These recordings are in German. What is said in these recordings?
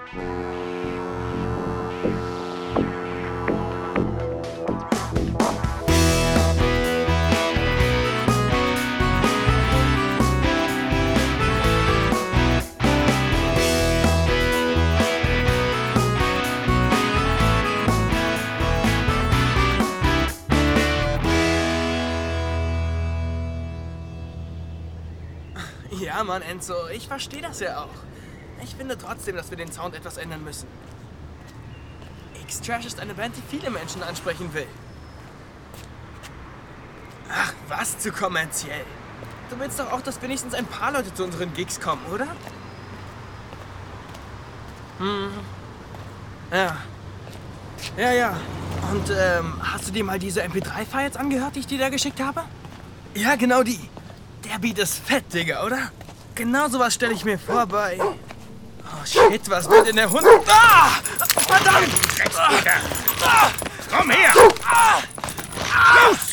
Ja, Mann, Enzo, ich verstehe das ja auch. Ich finde trotzdem, dass wir den Sound etwas ändern müssen. X-Trash ist eine Band, die viele Menschen ansprechen will. Ach, was zu kommerziell. Du willst doch auch, dass wenigstens ein paar Leute zu unseren Gigs kommen, oder? Ja. Und, hast du dir mal diese MP3-Files angehört, die ich dir da geschickt habe? Ja, genau die. Der Beat ist fett, Digga, oder? Genau sowas stelle ich mir vor bei... Oh, shit, was wird denn der Hund... Ah! Verdammt! Dreckspeter! Komm her! Los!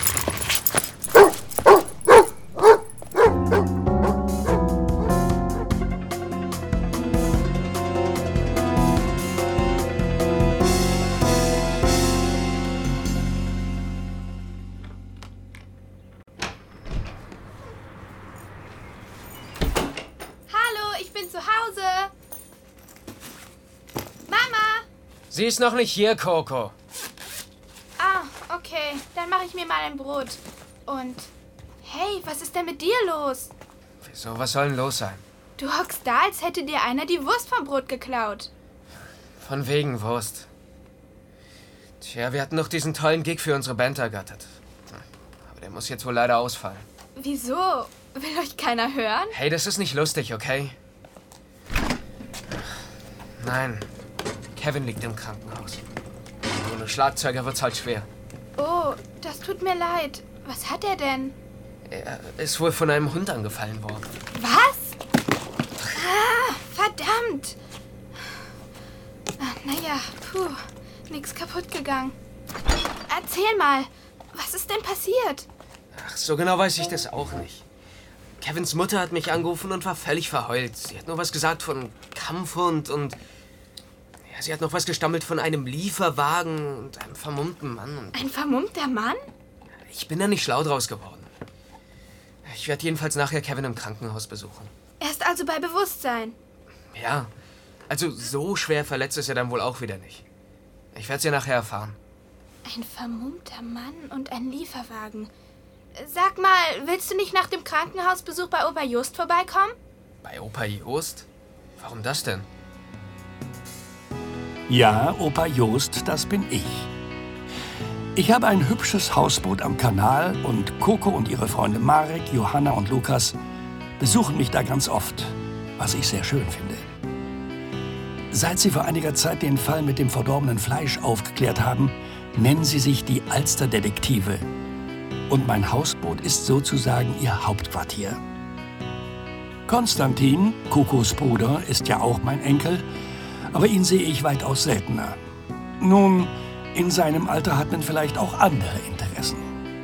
Sie ist noch nicht hier, Coco. Ah, okay. Dann mache ich mir mal ein Brot. Und, hey, was ist denn mit dir los? Wieso, was soll denn los sein? Du hockst da, als hätte dir einer die Wurst vom Brot geklaut. Von wegen Wurst. Tja, wir hatten noch diesen tollen Gig für unsere Band ergattert. Aber der muss jetzt wohl leider ausfallen. Wieso? Will euch keiner hören? Hey, das ist nicht lustig, okay? Nein. Kevin liegt im Krankenhaus. Ohne Schlagzeuger wird's halt schwer. Oh, das tut mir leid. Was hat er denn? Er ist wohl von einem Hund angefallen worden. Was? Ah, verdammt. Naja, nix kaputt gegangen. Erzähl mal, was ist denn passiert? Ach, so genau weiß ich das auch nicht. Kevins Mutter hat mich angerufen und war völlig verheult. Sie hat nur was gesagt von Kampfhund und... Ja, sie hat noch was gestammelt von einem Lieferwagen und einem vermummten Mann. Ein vermummter Mann? Ich bin da nicht schlau draus geworden. Ich werde jedenfalls nachher Kevin im Krankenhaus besuchen. Er ist also bei Bewusstsein? Ja, also so schwer verletzt ist er dann wohl auch wieder nicht. Ich werde es ja nachher erfahren. Ein vermummter Mann und ein Lieferwagen. Sag mal, willst du nicht nach dem Krankenhausbesuch bei Opa Just vorbeikommen? Bei Opa Just? Warum das denn? Ja, Opa Jost, das bin ich. Ich habe ein hübsches Hausboot am Kanal und Coco und ihre Freunde Marek, Johanna und Lukas besuchen mich da ganz oft, was ich sehr schön finde. Seit sie vor einiger Zeit den Fall mit dem verdorbenen Fleisch aufgeklärt haben, nennen sie sich die Alsterdetektive. Und mein Hausboot ist sozusagen ihr Hauptquartier. Konstantin, Cocos Bruder, ist ja auch mein Enkel, aber ihn sehe ich weitaus seltener. Nun, in seinem Alter hat man vielleicht auch andere Interessen.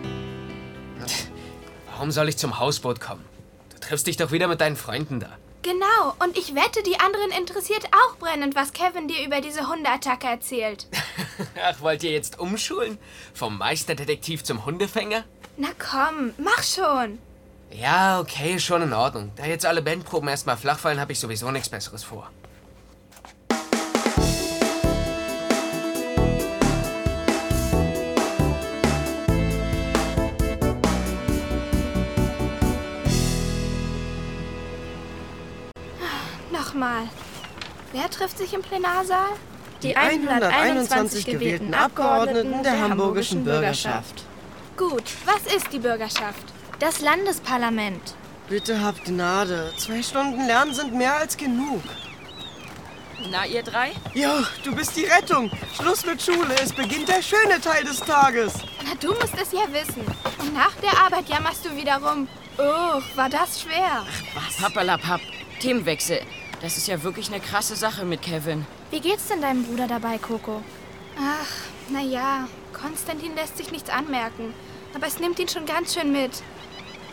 Warum soll ich zum Hausboot kommen? Du triffst dich doch wieder mit deinen Freunden da. Genau, und ich wette, die anderen interessiert auch brennend, was Kevin dir über diese Hundeattacke erzählt. Ach, wollt ihr jetzt umschulen? Vom Meisterdetektiv zum Hundefänger? Na komm, mach schon. Ja, okay, schon in Ordnung. Da jetzt alle Bandproben erstmal flach fallen, habe ich sowieso nichts Besseres vor. Nochmal. Wer trifft sich im Plenarsaal? Die 121 gewählten Abgeordneten der hamburgischen Bürgerschaft. Gut, was ist die Bürgerschaft? Das Landesparlament. Bitte habt Gnade. 2 Stunden Lernen sind mehr als genug. Na, ihr drei? Jo, du bist die Rettung. Schluss mit Schule. Es beginnt der schöne Teil des Tages. Na, du musst es ja wissen. Und nach der Arbeit jammerst du wieder rum. Oh, war das schwer. Was? Pappalapapp. Themenwechsel. Das ist ja wirklich eine krasse Sache mit Kevin. Wie geht's denn deinem Bruder dabei, Coco? Ach, naja, Konstantin lässt sich nichts anmerken. Aber es nimmt ihn schon ganz schön mit.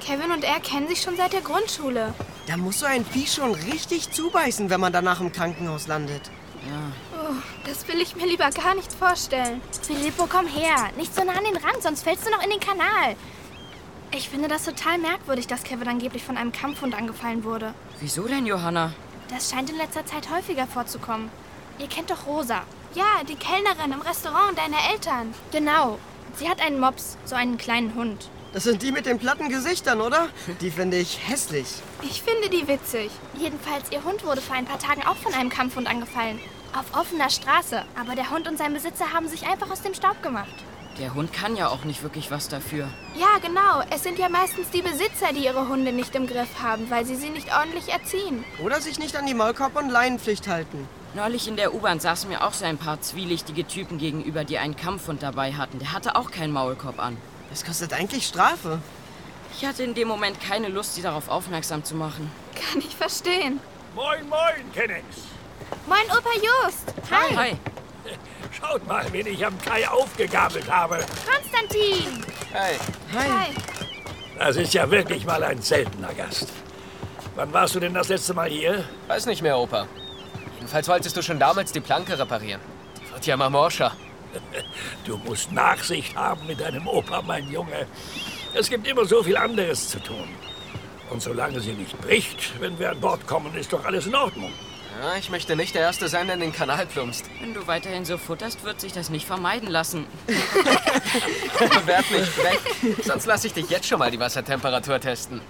Kevin und er kennen sich schon seit der Grundschule. Da muss so ein Vieh schon richtig zubeißen, wenn man danach im Krankenhaus landet. Oh, das will ich mir lieber gar nicht vorstellen. Filippo, komm her. Nicht so nah an den Rand, sonst fällst du noch in den Kanal. Ich finde das total merkwürdig, dass Kevin angeblich von einem Kampfhund angefallen wurde. Wieso denn, Johanna? Das scheint in letzter Zeit häufiger vorzukommen. Ihr kennt doch Rosa. Ja, die Kellnerin im Restaurant deiner Eltern. Genau. Sie hat einen Mops, so einen kleinen Hund. Das sind die mit den platten Gesichtern, oder? Die finde ich hässlich. Ich finde die witzig. Jedenfalls, ihr Hund wurde vor ein paar Tagen auch von einem Kampfhund angefallen. Auf offener Straße. Aber der Hund und sein Besitzer haben sich einfach aus dem Staub gemacht. Der Hund kann ja auch nicht wirklich was dafür. Ja, genau. Es sind ja meistens die Besitzer, die ihre Hunde nicht im Griff haben, weil sie nicht ordentlich erziehen. Oder sich nicht an die Maulkorb- und Leinenpflicht halten. Neulich in der U-Bahn saßen mir auch so ein paar zwielichtige Typen gegenüber, die einen Kampfhund dabei hatten. Der hatte auch keinen Maulkorb an. Das kostet eigentlich Strafe. Ich hatte in dem Moment keine Lust, sie darauf aufmerksam zu machen. Kann ich verstehen. Moin, moin, Kennex. Moin, Opa Just. Hi. Hi. Schaut mal, wen ich am Kai aufgegabelt habe. Konstantin. Hey, Hi. Das ist ja wirklich mal ein seltener Gast. Wann warst du denn das letzte Mal hier? weiß nicht mehr, Opa. Jedenfalls wolltest du schon damals die Planke reparieren. Die wird ja immer morscher. Du musst Nachsicht haben mit deinem Opa, mein Junge. Es gibt immer so viel anderes zu tun. Und solange sie nicht bricht, wenn wir an Bord kommen, ist doch alles in Ordnung. Ja, ich möchte nicht der Erste sein, der in den Kanal plumpst. Wenn du weiterhin so futterst, wird sich das nicht vermeiden lassen. Werd nicht weg, sonst lasse ich dich jetzt schon mal die Wassertemperatur testen.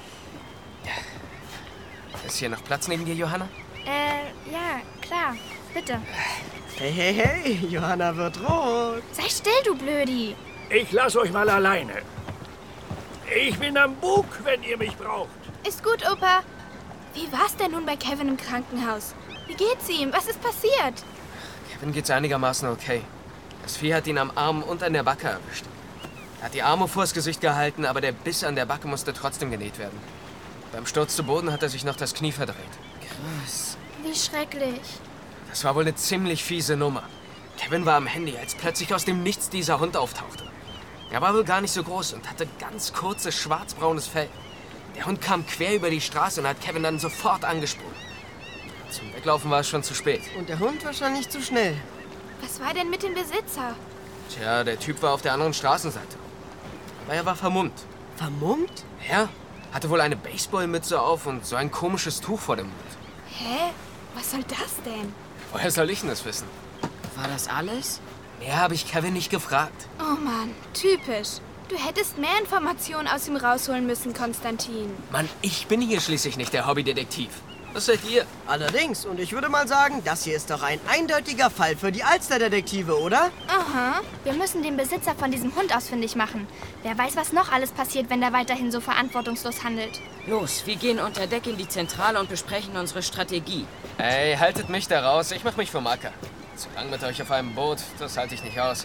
Ist hier noch Platz neben dir, Johanna? Ja, klar. Bitte. Hey, hey, hey, Johanna wird rot. Sei still, du Blödi. Ich lasse euch mal alleine. Ich bin am Bug, wenn ihr mich braucht. Ist gut, Opa. Wie war's denn nun bei Kevin im Krankenhaus? Wie geht's ihm? Was ist passiert? Kevin geht's einigermaßen okay. Das Vieh hat ihn am Arm und an der Backe erwischt. Er hat die Arme vors Gesicht gehalten, aber der Biss an der Backe musste trotzdem genäht werden. Beim Sturz zu Boden hat er sich noch das Knie verdreht. Krass. Wie schrecklich. Das war wohl eine ziemlich fiese Nummer. Kevin war am Handy, als plötzlich aus dem Nichts dieser Hund auftauchte. Er war wohl gar nicht so groß und hatte ganz kurzes, schwarzbraunes Fell. Der Hund kam quer über die Straße und hat Kevin dann sofort angesprungen. Zum Weglaufen war es schon zu spät. Und der Hund wahrscheinlich zu schnell. Was war denn mit dem Besitzer? Tja, der Typ war auf der anderen Straßenseite. Aber er war vermummt. Vermummt? Ja, hatte wohl eine Baseballmütze auf und so ein komisches Tuch vor dem Mund. Hä? Was soll das denn? Woher soll ich denn das wissen? War das alles? Mehr habe ich Kevin nicht gefragt. Oh Mann, typisch. Du hättest mehr Informationen aus ihm rausholen müssen, Konstantin. Mann, ich bin hier schließlich nicht der Hobbydetektiv. Was seid ihr? Allerdings, und ich würde mal sagen, das hier ist doch ein eindeutiger Fall für die Alsterdetektive, oder? Aha. Wir müssen den Besitzer von diesem Hund ausfindig machen. Wer weiß, was noch alles passiert, wenn der weiterhin so verantwortungslos handelt. Los, wir gehen unter Deck in die Zentrale und besprechen unsere Strategie. Ey, haltet mich da raus. Ich mach mich vom Acker. Zu lang mit euch auf einem Boot, das halte ich nicht aus.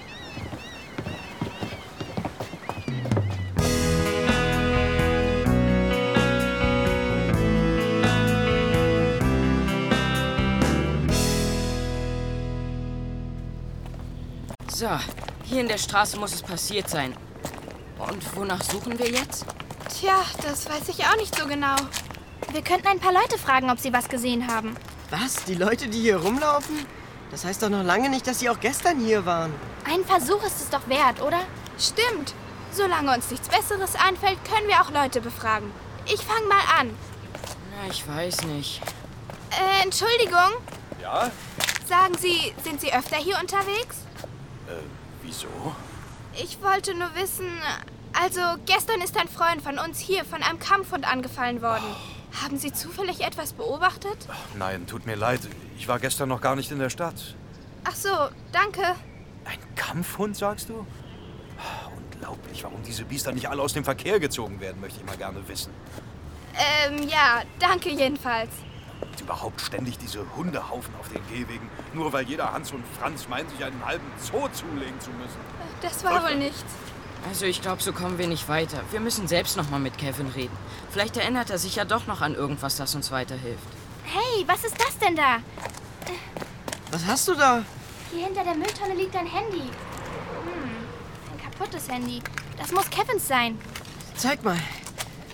So, hier in der Straße muss es passiert sein. Und wonach suchen wir jetzt? Tja, das weiß ich auch nicht so genau. Wir könnten ein paar Leute fragen, ob sie was gesehen haben. Was? Die Leute, die hier rumlaufen? Das heißt doch noch lange nicht, dass sie auch gestern hier waren. Ein Versuch ist es doch wert, oder? Stimmt. Solange uns nichts Besseres einfällt, können wir auch Leute befragen. Ich fange mal an. Na, ich weiß nicht. Entschuldigung. Ja? Sagen Sie, sind Sie öfter hier unterwegs? Wieso? Ich wollte nur wissen, also gestern ist ein Freund von uns hier von einem Kampfhund angefallen worden. Haben Sie zufällig etwas beobachtet? Nein, tut mir leid. Ich war gestern noch gar nicht in der Stadt. Ach so, danke. Ein Kampfhund, sagst du? Unglaublich, warum diese Biester nicht alle aus dem Verkehr gezogen werden, möchte ich mal gerne wissen. Ja, danke jedenfalls. Und überhaupt ständig diese Hundehaufen auf den Gehwegen, nur weil jeder Hans und Franz meint, sich einen halben Zoo zulegen zu müssen. Das war wohl nichts. Also ich glaube, so kommen wir nicht weiter. Wir müssen selbst noch mal mit Kevin reden. Vielleicht erinnert er sich ja doch noch an irgendwas, das uns weiterhilft. Hey, was ist das denn da? Was hast du da? Hier hinter der Mülltonne liegt ein Handy. Ein kaputtes Handy. Das muss Kevins sein. Zeig mal.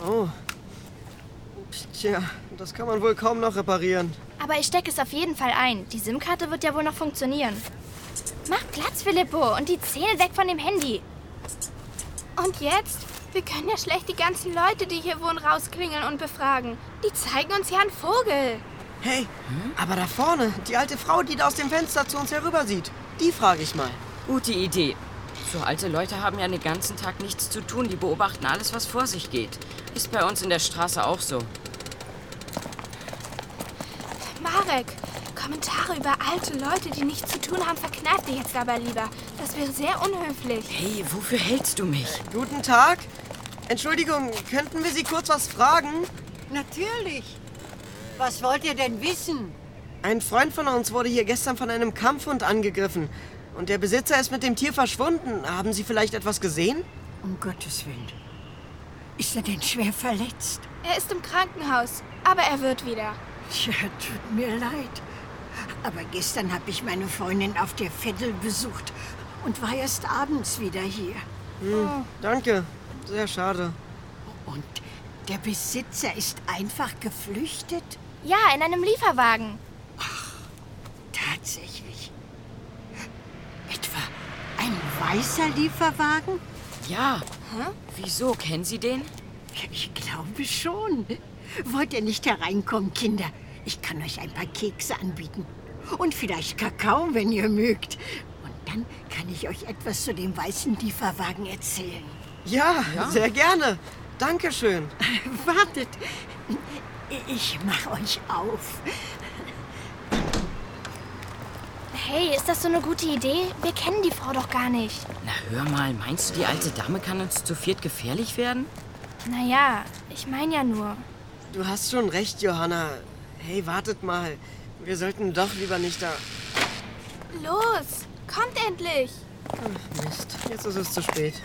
Oh. Tja, das kann man wohl kaum noch reparieren. Aber ich stecke es auf jeden Fall ein. Die SIM-Karte wird ja wohl noch funktionieren. Mach Platz, Filippo, und die Zähne weg von dem Handy. Und jetzt? Wir können ja schlecht die ganzen Leute, die hier wohnen, rausklingeln und befragen. Die zeigen uns ja einen Vogel. Hey, aber da vorne, die alte Frau, die da aus dem Fenster zu uns herüber sieht, die frage ich mal. Gute Idee. So alte Leute haben ja den ganzen Tag nichts zu tun. Die beobachten alles, was vor sich geht. Ist bei uns in der Straße auch so. Marek, Kommentare über alte Leute, die nichts zu tun haben, verkneif dir jetzt aber lieber. Das wäre sehr unhöflich. Hey, wofür hältst du mich? Guten Tag. Entschuldigung, könnten wir Sie kurz was fragen? Natürlich. Was wollt ihr denn wissen? Ein Freund von uns wurde hier gestern von einem Kampfhund angegriffen. Und der Besitzer ist mit dem Tier verschwunden. Haben Sie vielleicht etwas gesehen? Um Gottes Willen. Ist er denn schwer verletzt? Er ist im Krankenhaus, aber er wird wieder. Tja, tut mir leid. Aber gestern habe ich meine Freundin auf der Veddel besucht und war erst abends wieder hier. Danke. Sehr schade. Und der Besitzer ist einfach geflüchtet? Ja, in einem Lieferwagen. Tatsächlich. Etwa ein weißer Lieferwagen? Ja. Wieso? Kennen Sie den? Ich glaube schon. Wollt ihr nicht hereinkommen, Kinder? Ich kann euch ein paar Kekse anbieten. Und vielleicht Kakao, wenn ihr mögt. Und dann kann ich euch etwas zu dem weißen Lieferwagen erzählen. Ja, sehr gerne. Dankeschön. Wartet. Ich mach euch auf. Hey, ist das so eine gute Idee? Wir kennen die Frau doch gar nicht. Na, hör mal, meinst du, die alte Dame kann uns zu viert gefährlich werden? Naja, ich meine ja nur. Du hast schon recht, Johanna. Hey, wartet mal. Wir sollten doch lieber nicht da... Los, kommt endlich. Mist, jetzt ist es zu spät.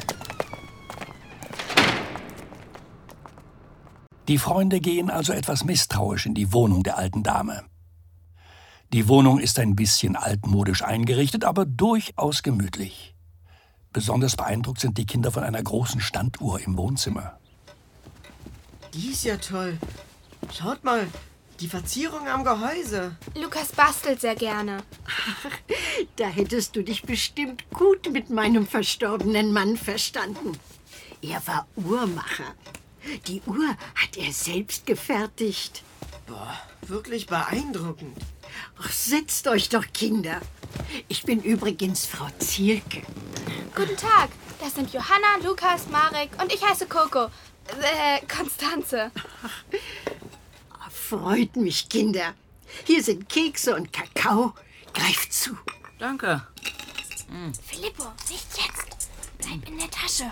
Die Freunde gehen also etwas misstrauisch in die Wohnung der alten Dame. Die Wohnung ist ein bisschen altmodisch eingerichtet, aber durchaus gemütlich. Besonders beeindruckt sind die Kinder von einer großen Standuhr im Wohnzimmer. Die ist ja toll. Schaut mal, die Verzierung am Gehäuse. Lukas bastelt sehr gerne. Da hättest du dich bestimmt gut mit meinem verstorbenen Mann verstanden. Er war Uhrmacher. Die Uhr hat er selbst gefertigt. Boah, wirklich beeindruckend. Ach, setzt euch doch, Kinder. Ich bin übrigens Frau Zielke. Guten Tag, das sind Johanna, Lukas, Marek und ich heiße Coco. Konstanze. Freut mich, Kinder. Hier sind Kekse und Kakao. Greift zu. Danke. Filippo, nicht jetzt. Bleib in der Tasche.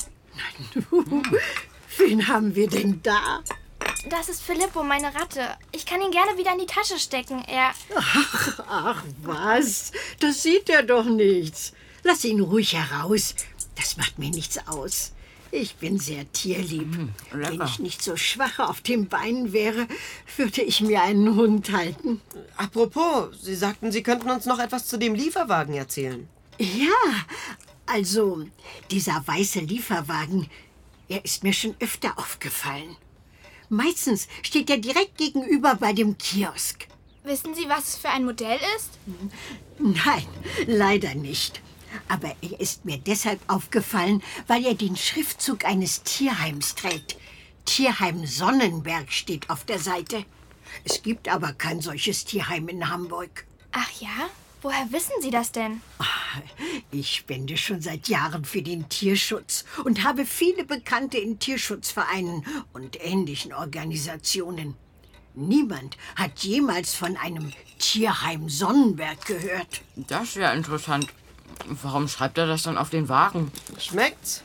Wen haben wir denn da? Das ist Filippo, meine Ratte. Ich kann ihn gerne wieder in die Tasche stecken. Ach was, das sieht er doch nichts. Lass ihn ruhig heraus. Das macht mir nichts aus. Ich bin sehr tierlieb. Wenn ich nicht so schwach auf den Beinen wäre, würde ich mir einen Hund halten. Apropos, Sie sagten, Sie könnten uns noch etwas zu dem Lieferwagen erzählen. Ja, also dieser weiße Lieferwagen, er ist mir schon öfter aufgefallen. Meistens steht er direkt gegenüber bei dem Kiosk. Wissen Sie, was es für ein Modell ist? Nein, leider nicht. Aber er ist mir deshalb aufgefallen, weil er den Schriftzug eines Tierheims trägt. Tierheim Sonnenberg steht auf der Seite. Es gibt aber kein solches Tierheim in Hamburg. Ach ja? Woher wissen Sie das denn? Ich spende schon seit Jahren für den Tierschutz und habe viele Bekannte in Tierschutzvereinen und ähnlichen Organisationen. Niemand hat jemals von einem Tierheim Sonnenberg gehört. Das ist ja interessant. Warum schreibt er das dann auf den Wagen? Schmeckt's?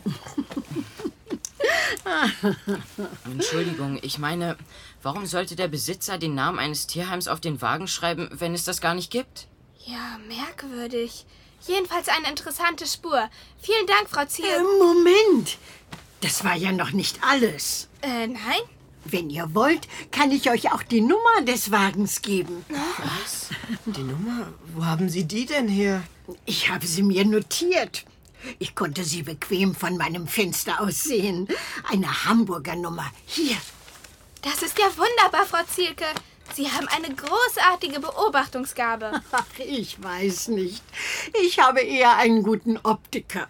Entschuldigung, ich meine, warum sollte der Besitzer den Namen eines Tierheims auf den Wagen schreiben, wenn es das gar nicht gibt? Ja, merkwürdig. Jedenfalls eine interessante Spur. Vielen Dank, Frau Ziel. Moment, das war ja noch nicht alles. Nein? Wenn ihr wollt, kann ich euch auch die Nummer des Wagens geben. Die Nummer? Wo haben Sie die denn her? Ich habe sie mir notiert. Ich konnte sie bequem von meinem Fenster aus sehen. Eine Hamburger Nummer. Hier. Das ist ja wunderbar, Frau Zielke. Sie haben eine großartige Beobachtungsgabe. Ach, ich weiß nicht. Ich habe eher einen guten Optiker.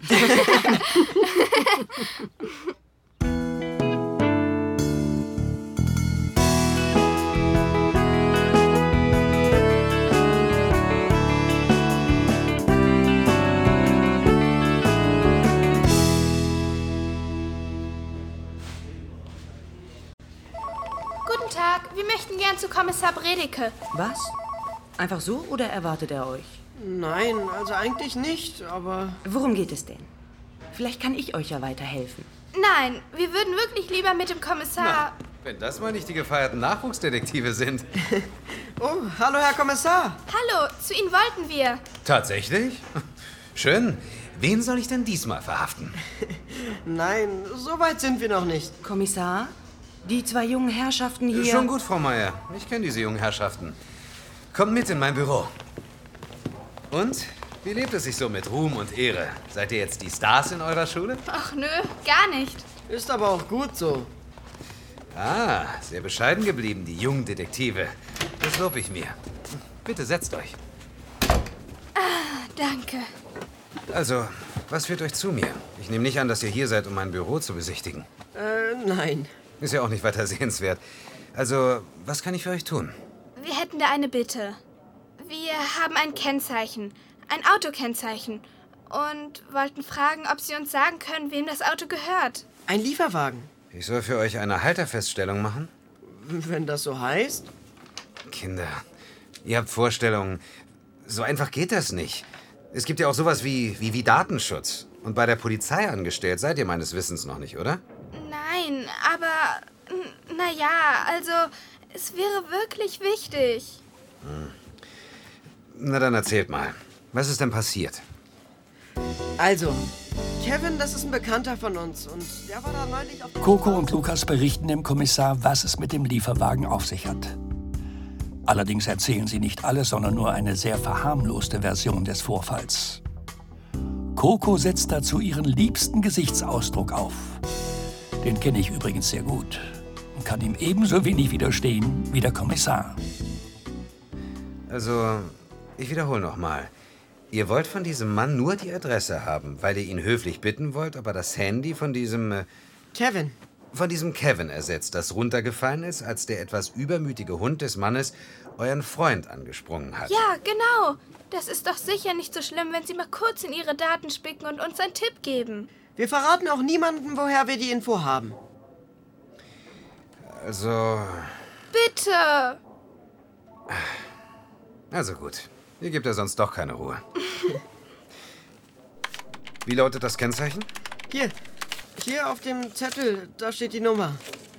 Guten Tag, wir möchten gern zu Kommissar Bredeke. Was? Einfach so oder erwartet er euch? Nein, also eigentlich nicht, aber... Worum geht es denn? Vielleicht kann ich euch ja weiterhelfen. Nein, wir würden wirklich lieber mit dem Kommissar... Wenn das mal nicht die gefeierten Nachwuchsdetektive sind. Oh, hallo, Herr Kommissar. Hallo, zu Ihnen wollten wir. Tatsächlich? Schön. Wen soll ich denn diesmal verhaften? Nein, so weit sind wir noch nicht. Kommissar? Die zwei jungen Herrschaften hier... Schon gut, Frau Meier. Ich kenne diese jungen Herrschaften. Kommt mit in mein Büro. Und? Wie lebt es sich so mit Ruhm und Ehre? Seid ihr jetzt die Stars in eurer Schule? Ach nö, gar nicht. Ist aber auch gut so. Ah, sehr bescheiden geblieben, die jungen Detektive. Das lob ich mir. Bitte setzt euch. Ah, danke. Also, was führt euch zu mir? Ich nehme nicht an, dass ihr hier seid, um mein Büro zu besichtigen. Nein. Ist ja auch nicht weiter sehenswert. Also, was kann ich für euch tun? Wir hätten da eine Bitte. Wir haben ein Kennzeichen, ein Autokennzeichen und wollten fragen, ob Sie uns sagen können, wem das Auto gehört. Ein Lieferwagen. Ich soll für euch eine Halterfeststellung machen? Wenn das so heißt? Kinder, ihr habt Vorstellungen. So einfach geht das nicht. Es gibt ja auch sowas wie Datenschutz. Und bei der Polizei angestellt seid ihr meines Wissens noch nicht, oder? Nein, aber naja, also es wäre wirklich wichtig. Na dann erzählt mal. Was ist denn passiert? Also, Kevin, das ist ein Bekannter von uns und der war da neulich auf... Coco und Lukas berichten dem Kommissar, was es mit dem Lieferwagen auf sich hat. Allerdings erzählen sie nicht alles, sondern nur eine sehr verharmloste Version des Vorfalls. Coco setzt dazu ihren liebsten Gesichtsausdruck auf. Den kenne ich übrigens sehr gut und kann ihm ebenso wenig widerstehen wie der Kommissar. Also, ich wiederhole nochmal. Ihr wollt von diesem Mann nur die Adresse haben, weil ihr ihn höflich bitten wollt, ob er das Handy von diesem... Kevin. Von diesem Kevin ersetzt, das runtergefallen ist, als der etwas übermütige Hund des Mannes euren Freund angesprungen hat. Ja, genau. Das ist doch sicher nicht so schlimm, wenn Sie mal kurz in Ihre Daten spicken und uns einen Tipp geben. Wir verraten auch niemandem, woher wir die Info haben. Also... Bitte! Also gut. Ihr gebt ja sonst doch keine Ruhe. Wie lautet das Kennzeichen? Hier auf dem Zettel, da steht die Nummer.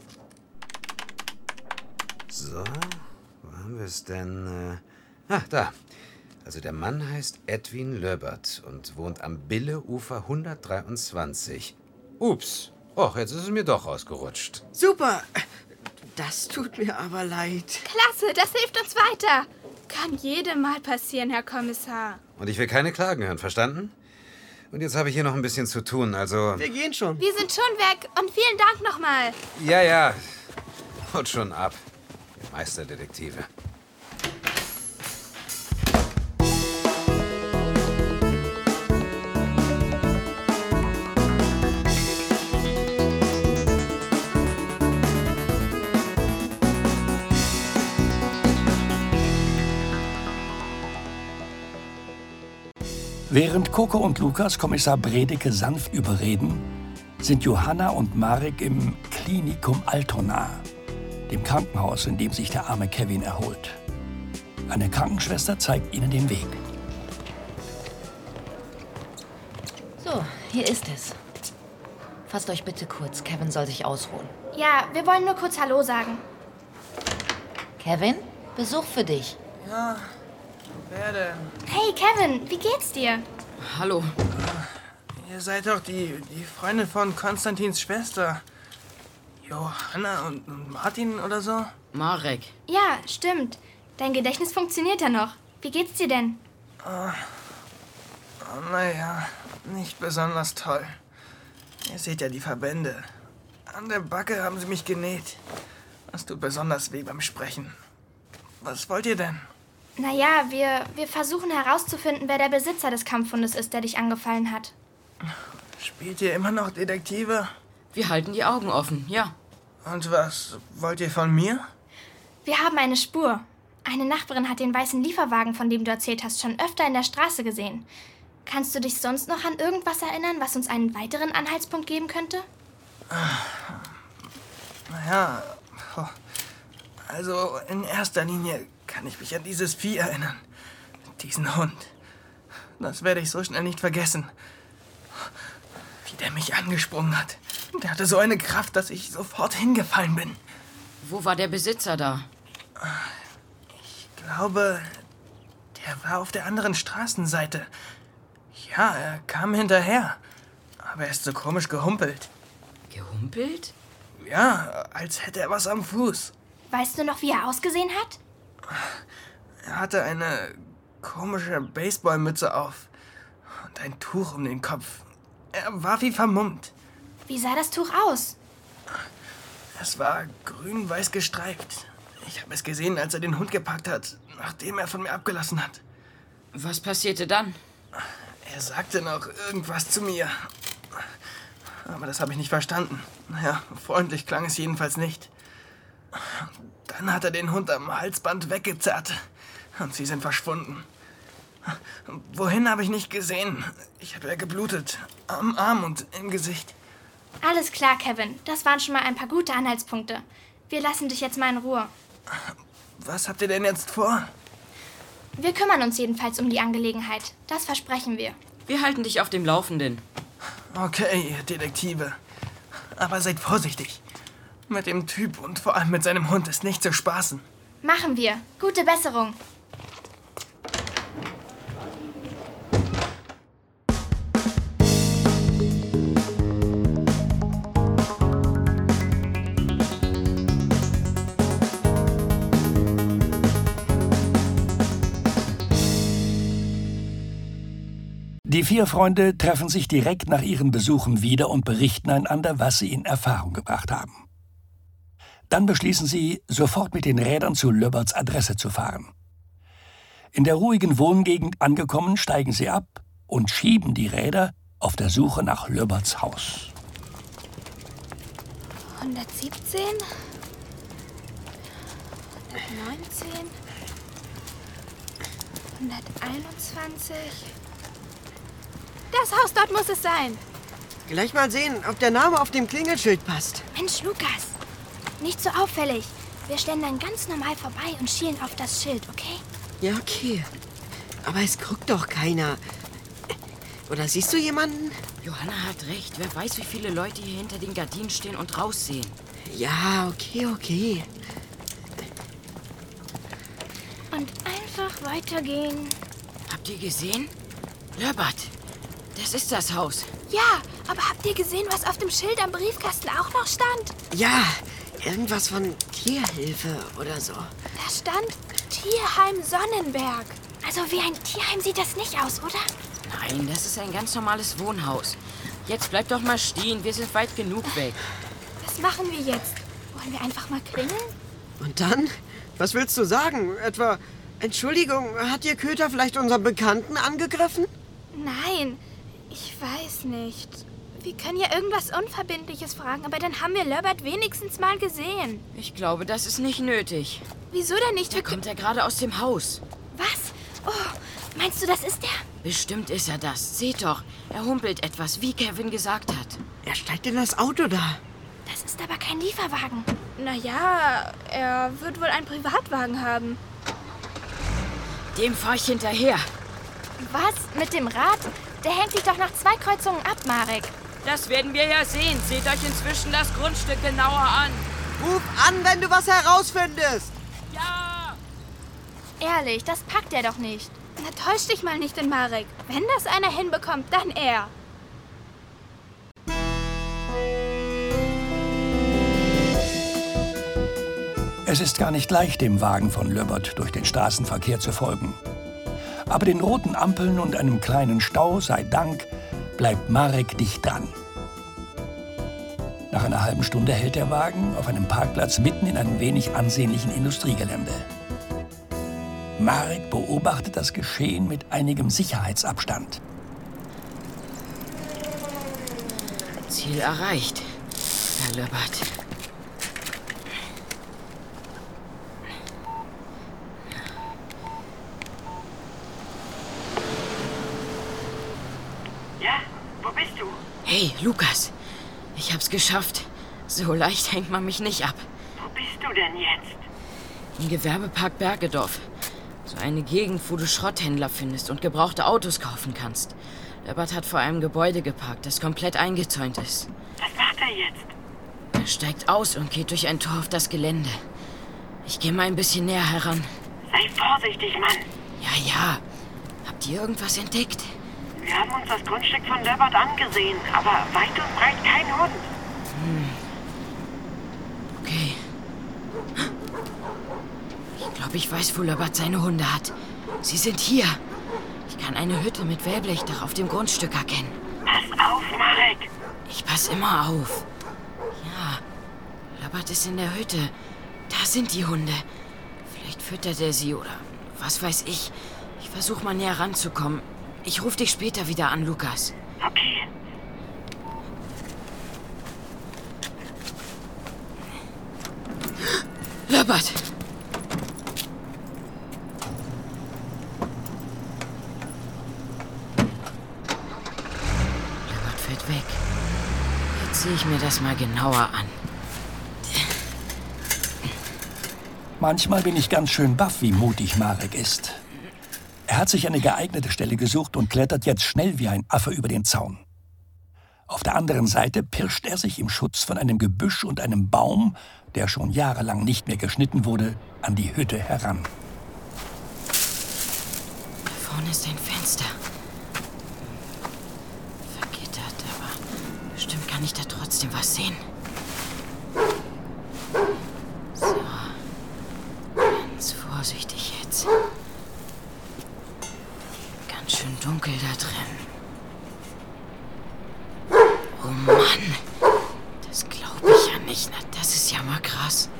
So, wo haben wir es denn? Da. Also der Mann heißt Edwin Löbert und wohnt am Bille-Ufer 123. Ups. Och, jetzt ist es mir doch rausgerutscht. Super. Das tut mir aber leid. Klasse, das hilft uns weiter. Kann jedem mal passieren, Herr Kommissar. Und ich will keine Klagen hören, verstanden? Und jetzt habe ich hier noch ein bisschen zu tun, also... Wir gehen schon. Wir sind schon weg und vielen Dank nochmal. Ja. Haut schon ab, ihr Meisterdetektive. Während Coco und Lukas Kommissar Bredeke sanft überreden, sind Johanna und Marek im Klinikum Altona, dem Krankenhaus, in dem sich der arme Kevin erholt. Eine Krankenschwester zeigt ihnen den Weg. So, hier ist es. Fasst euch bitte kurz. Kevin soll sich ausruhen. Ja, wir wollen nur kurz Hallo sagen. Kevin, Besuch für dich. Ja, wer denn? Hey, Kevin, wie geht's dir? Hallo. Ihr seid doch die Freundin von Konstantins Schwester. Johanna und Martin oder so? Marek. Ja, stimmt. Dein Gedächtnis funktioniert ja noch. Wie geht's dir denn? Naja, Nicht besonders toll. Ihr seht ja die Verbände. An der Backe haben sie mich genäht. Das tut besonders weh beim Sprechen. Was wollt ihr denn? Naja, wir versuchen herauszufinden, wer der Besitzer des Kampfhundes ist, der dich angefallen hat. Spielt ihr immer noch Detektive? Wir halten die Augen offen, ja. Und was wollt ihr von mir? Wir haben eine Spur. Eine Nachbarin hat den weißen Lieferwagen, von dem du erzählt hast, schon öfter in der Straße gesehen. Kannst du dich sonst noch an irgendwas erinnern, was uns einen weiteren Anhaltspunkt geben könnte? Naja, also in erster Linie kann ich mich an dieses Vieh erinnern. Diesen Hund. Das werde ich so schnell nicht vergessen. Wie der mich angesprungen hat. Der hatte so eine Kraft, dass ich sofort hingefallen bin. Wo war der Besitzer da? Ich glaube, der war auf der anderen Straßenseite. Ja, er kam hinterher. Aber er ist so komisch gehumpelt. Gehumpelt? Ja, als hätte er was am Fuß. Weißt du noch, wie er ausgesehen hat? Er hatte eine komische Baseballmütze auf und ein Tuch um den Kopf. Er war wie vermummt. Wie sah das Tuch aus? Es war grün-weiß gestreift. Ich habe es gesehen, als er den Hund gepackt hat, nachdem er von mir abgelassen hat. Was passierte dann? Er sagte noch irgendwas zu mir. Aber das habe ich nicht verstanden. Naja, freundlich klang es jedenfalls nicht. Dann hat er den Hund am Halsband weggezerrt. Und sie sind verschwunden. Wohin habe ich nicht gesehen. Ich habe ja geblutet. Am Arm und im Gesicht. Alles klar, Kevin. Das waren schon mal ein paar gute Anhaltspunkte. Wir lassen dich jetzt mal in Ruhe. Was habt ihr denn jetzt vor? Wir kümmern uns jedenfalls um die Angelegenheit. Das versprechen wir. Wir halten dich auf dem Laufenden. Okay, ihr Detektive. Aber seid vorsichtig. Mit dem Typ und vor allem mit seinem Hund ist nicht zu spaßen. Machen wir. Gute Besserung. Die 4 Freunde treffen sich direkt nach ihren Besuchen wieder und berichten einander, was sie in Erfahrung gebracht haben. Dann beschließen sie, sofort mit den Rädern zu Löberts Adresse zu fahren. In der ruhigen Wohngegend angekommen, steigen sie ab und schieben die Räder auf der Suche nach Löberts Haus. 117, 119, 121. Das Haus dort muss es sein. Gleich mal sehen, ob der Name auf dem Klingelschild passt. Mensch, Lukas. Nicht so auffällig. Wir stellen dann ganz normal vorbei und schielen auf das Schild, okay? Ja, okay. Aber es guckt doch keiner. Oder siehst du jemanden? Johanna hat recht. Wer weiß, wie viele Leute hier hinter den Gardinen stehen und raussehen. Ja, okay. Und einfach weitergehen. Habt ihr gesehen? Löbert, das ist das Haus. Ja, aber habt ihr gesehen, was auf dem Schild am Briefkasten auch noch stand? Ja, irgendwas von Tierhilfe oder so. Da stand Tierheim Sonnenberg. Also wie ein Tierheim sieht das nicht aus, oder? Nein, das ist ein ganz normales Wohnhaus. Jetzt bleibt doch mal stehen, wir sind weit genug weg. Was machen wir jetzt? Wollen wir einfach mal klingeln? Und dann? Was willst du sagen? Etwa, Entschuldigung, hat Ihr Köter vielleicht unseren Bekannten angegriffen? Nein, ich weiß nicht. Wir können ja irgendwas Unverbindliches fragen, aber dann haben wir Löbert wenigstens mal gesehen. Ich glaube, das ist nicht nötig. Wieso denn nicht? Da kommt er gerade aus dem Haus. Was? Oh, meinst du, das ist er? Bestimmt ist er das. Seht doch, er humpelt etwas, wie Kevin gesagt hat. Er steigt in das Auto da. Das ist aber kein Lieferwagen. Naja, er wird wohl einen Privatwagen haben. Dem fahr ich hinterher. Was? Mit dem Rad? Der hängt dich doch nach 2 Kreuzungen ab, Marek. Das werden wir ja sehen. Seht euch inzwischen das Grundstück genauer an. Ruf an, wenn du was herausfindest. Ja! Ehrlich, das packt er doch nicht. Na, täusch dich mal nicht in Marek. Wenn das einer hinbekommt, dann er. Es ist gar nicht leicht, dem Wagen von Löbert durch den Straßenverkehr zu folgen. Aber den roten Ampeln und einem kleinen Stau sei Dank bleibt Marek dicht dran. Nach einer halben Stunde hält der Wagen auf einem Parkplatz mitten in einem wenig ansehnlichen Industriegelände. Marek beobachtet das Geschehen mit einigem Sicherheitsabstand. Ziel erreicht, Herr Löbert. Ja, wo bist du? Hey, Lukas. Ich hab's geschafft. So leicht hängt man mich nicht ab. Wo bist du denn jetzt? Im Gewerbepark Bergedorf. So eine Gegend, wo du Schrotthändler findest und gebrauchte Autos kaufen kannst. Löbert hat vor einem Gebäude geparkt, das komplett eingezäunt ist. Was macht er jetzt? Er steigt aus und geht durch ein Tor auf das Gelände. Ich gehe mal ein bisschen näher heran. Sei vorsichtig, Mann. Ja. Habt ihr irgendwas entdeckt? Wir haben uns das Grundstück von Löbert angesehen, aber weit und breit kein Hund. Okay. Ich glaube, ich weiß, wo Löbert seine Hunde hat. Sie sind hier. Ich kann eine Hütte mit Wellblechdach auf dem Grundstück erkennen. Pass auf, Marek. Ich pass immer auf. Ja, Löbert ist in der Hütte. Da sind die Hunde. Vielleicht füttert er sie oder was weiß ich. Ich versuche mal näher ranzukommen. Ich rufe dich später wieder an, Lukas. Okay. Löbert! Löbert fährt weg. Jetzt sehe ich mir das mal genauer an. Manchmal bin ich ganz schön baff, wie mutig Marek ist. Er hat sich eine geeignete Stelle gesucht und klettert jetzt schnell wie ein Affe über den Zaun. Auf der anderen Seite pirscht er sich im Schutz von einem Gebüsch und einem Baum, der schon jahrelang nicht mehr geschnitten wurde, an die Hütte heran. Da vorne ist ein Fenster. Vergittert, aber bestimmt kann ich da trotzdem was sehen. So. Ganz vorsichtig jetzt. Ganz schön dunkel da drin. Oh Mann, das glaube ich ja nicht. Na, das ist ja mal krass.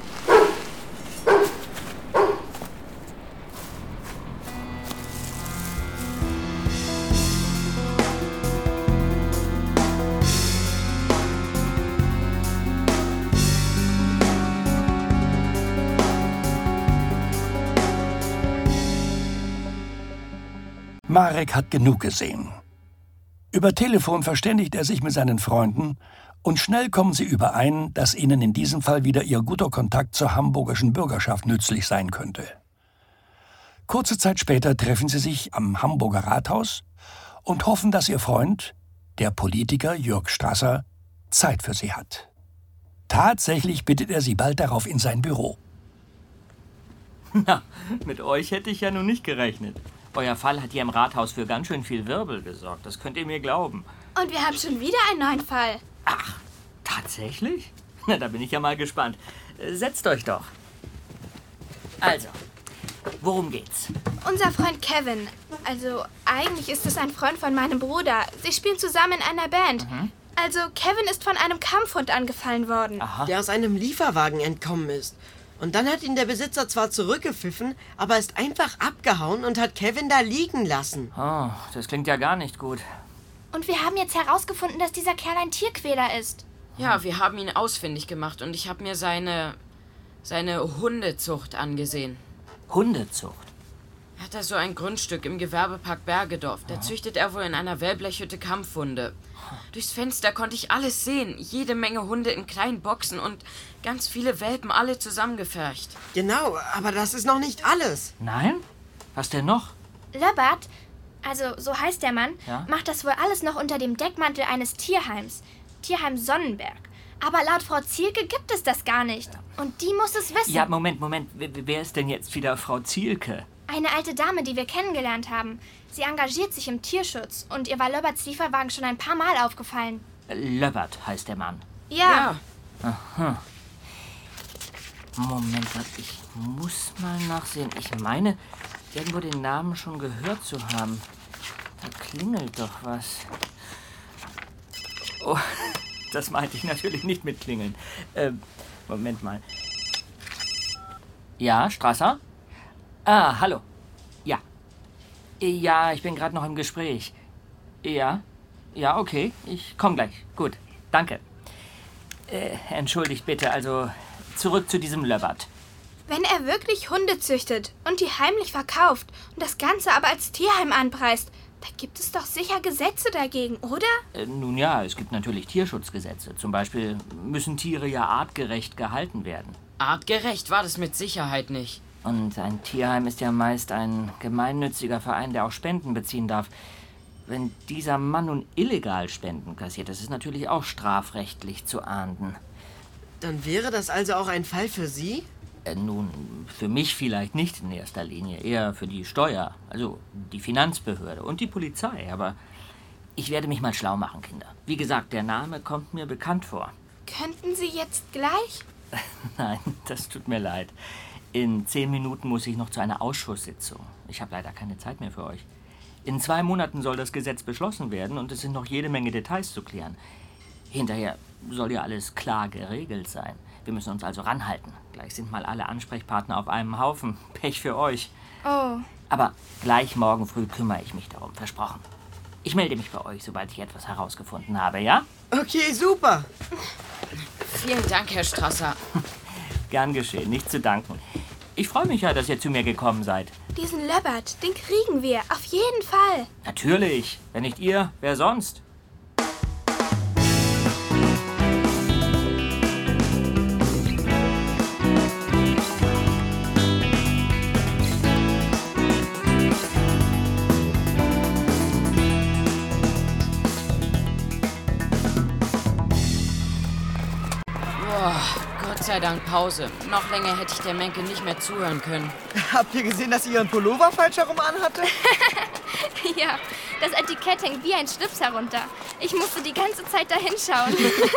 Marek hat genug gesehen. Über Telefon verständigt er sich mit seinen Freunden und schnell kommen sie überein, dass ihnen in diesem Fall wieder ihr guter Kontakt zur hamburgischen Bürgerschaft nützlich sein könnte. Kurze Zeit später treffen sie sich am Hamburger Rathaus und hoffen, dass ihr Freund, der Politiker Jörg Strasser, Zeit für sie hat. Tatsächlich bittet er sie bald darauf in sein Büro. Na, mit euch hätte ich ja nun nicht gerechnet. Euer Fall hat hier im Rathaus für ganz schön viel Wirbel gesorgt, das könnt ihr mir glauben. Und wir haben schon wieder einen neuen Fall. Ach, tatsächlich? Na, da bin ich ja mal gespannt. Setzt euch doch. Also, worum geht's? Unser Freund Kevin. Also, eigentlich ist es ein Freund von meinem Bruder. Sie spielen zusammen in einer Band. Also, Kevin ist von einem Kampfhund angefallen worden. Aha. Der aus einem Lieferwagen entkommen ist. Und dann hat ihn der Besitzer zwar zurückgepfiffen, aber ist einfach abgehauen und hat Kevin da liegen lassen. Oh, das klingt ja gar nicht gut. Und wir haben jetzt herausgefunden, dass dieser Kerl ein Tierquäler ist. Ja, wir haben ihn ausfindig gemacht und ich habe mir seine Hundezucht angesehen. Hundezucht? Er hat da so ein Grundstück im Gewerbepark Bergedorf. Da züchtet er wohl in einer Wellblechhütte Kampfhunde. Durchs Fenster konnte ich alles sehen. Jede Menge Hunde in kleinen Boxen und ganz viele Welpen, alle zusammengefercht. Genau, aber das ist noch nicht alles. Nein? Was denn noch? Löbert, also so heißt der Mann, Ja? macht das wohl alles noch unter dem Deckmantel eines Tierheims. Tierheim Sonnenberg. Aber laut Frau Zielke gibt es das gar nicht. Und die muss es wissen. Ja, Moment. Wer ist denn jetzt wieder Frau Zielke? Eine alte Dame, die wir kennengelernt haben. Sie engagiert sich im Tierschutz und ihr war Löberts Lieferwagen schon ein paar Mal aufgefallen. Löbert heißt der Mann. Ja. Aha. Moment, ich muss mal nachsehen. Ich meine, irgendwo den Namen schon gehört zu haben. Da klingelt doch was. Oh, das meinte ich natürlich nicht mit Klingeln. Moment mal. Ja, Strasser? Ah, hallo. Ja. Ja, ich bin gerade noch im Gespräch. Ja. Ja, okay. Ich komme gleich. Gut. Danke. Entschuldigt bitte, also zurück zu diesem Löbbert. Wenn er wirklich Hunde züchtet und die heimlich verkauft und das Ganze aber als Tierheim anpreist, da gibt es doch sicher Gesetze dagegen, oder? Nun ja, es gibt natürlich Tierschutzgesetze. Zum Beispiel müssen Tiere ja artgerecht gehalten werden. Artgerecht war das mit Sicherheit nicht. Und ein Tierheim ist ja meist ein gemeinnütziger Verein, der auch Spenden beziehen darf. Wenn dieser Mann nun illegal Spenden kassiert, das ist natürlich auch strafrechtlich zu ahnden. Dann wäre das also auch ein Fall für Sie? Nun, für mich vielleicht nicht in erster Linie, eher für die Steuer, also die Finanzbehörde und die Polizei. Aber ich werde mich mal schlau machen, Kinder. Wie gesagt, der Name kommt mir bekannt vor. Könnten Sie jetzt gleich? Nein, das tut mir leid. In 10 Minuten muss ich noch zu einer Ausschusssitzung. Ich habe leider keine Zeit mehr für euch. In 2 Monaten soll das Gesetz beschlossen werden und es sind noch jede Menge Details zu klären. Hinterher soll ja alles klar geregelt sein. Wir müssen uns also ranhalten. Gleich sind mal alle Ansprechpartner auf einem Haufen. Pech für euch. Oh. Aber gleich morgen früh kümmere ich mich darum, versprochen. Ich melde mich bei euch, sobald ich etwas herausgefunden habe, ja? Okay, super. Vielen Dank, Herr Strasser. Gern geschehen, nicht zu danken. Ich freue mich ja, dass ihr zu mir gekommen seid. Diesen Löbbert, den kriegen wir, auf jeden Fall. Natürlich. Wenn nicht ihr, wer sonst? Gott sei Dank Pause. Noch länger hätte ich der Menke nicht mehr zuhören können. Habt ihr gesehen, dass sie ihren Pullover falsch herum anhatte? Ja, das Etikett hängt wie ein Schlips herunter. Ich musste die ganze Zeit da hinschauen.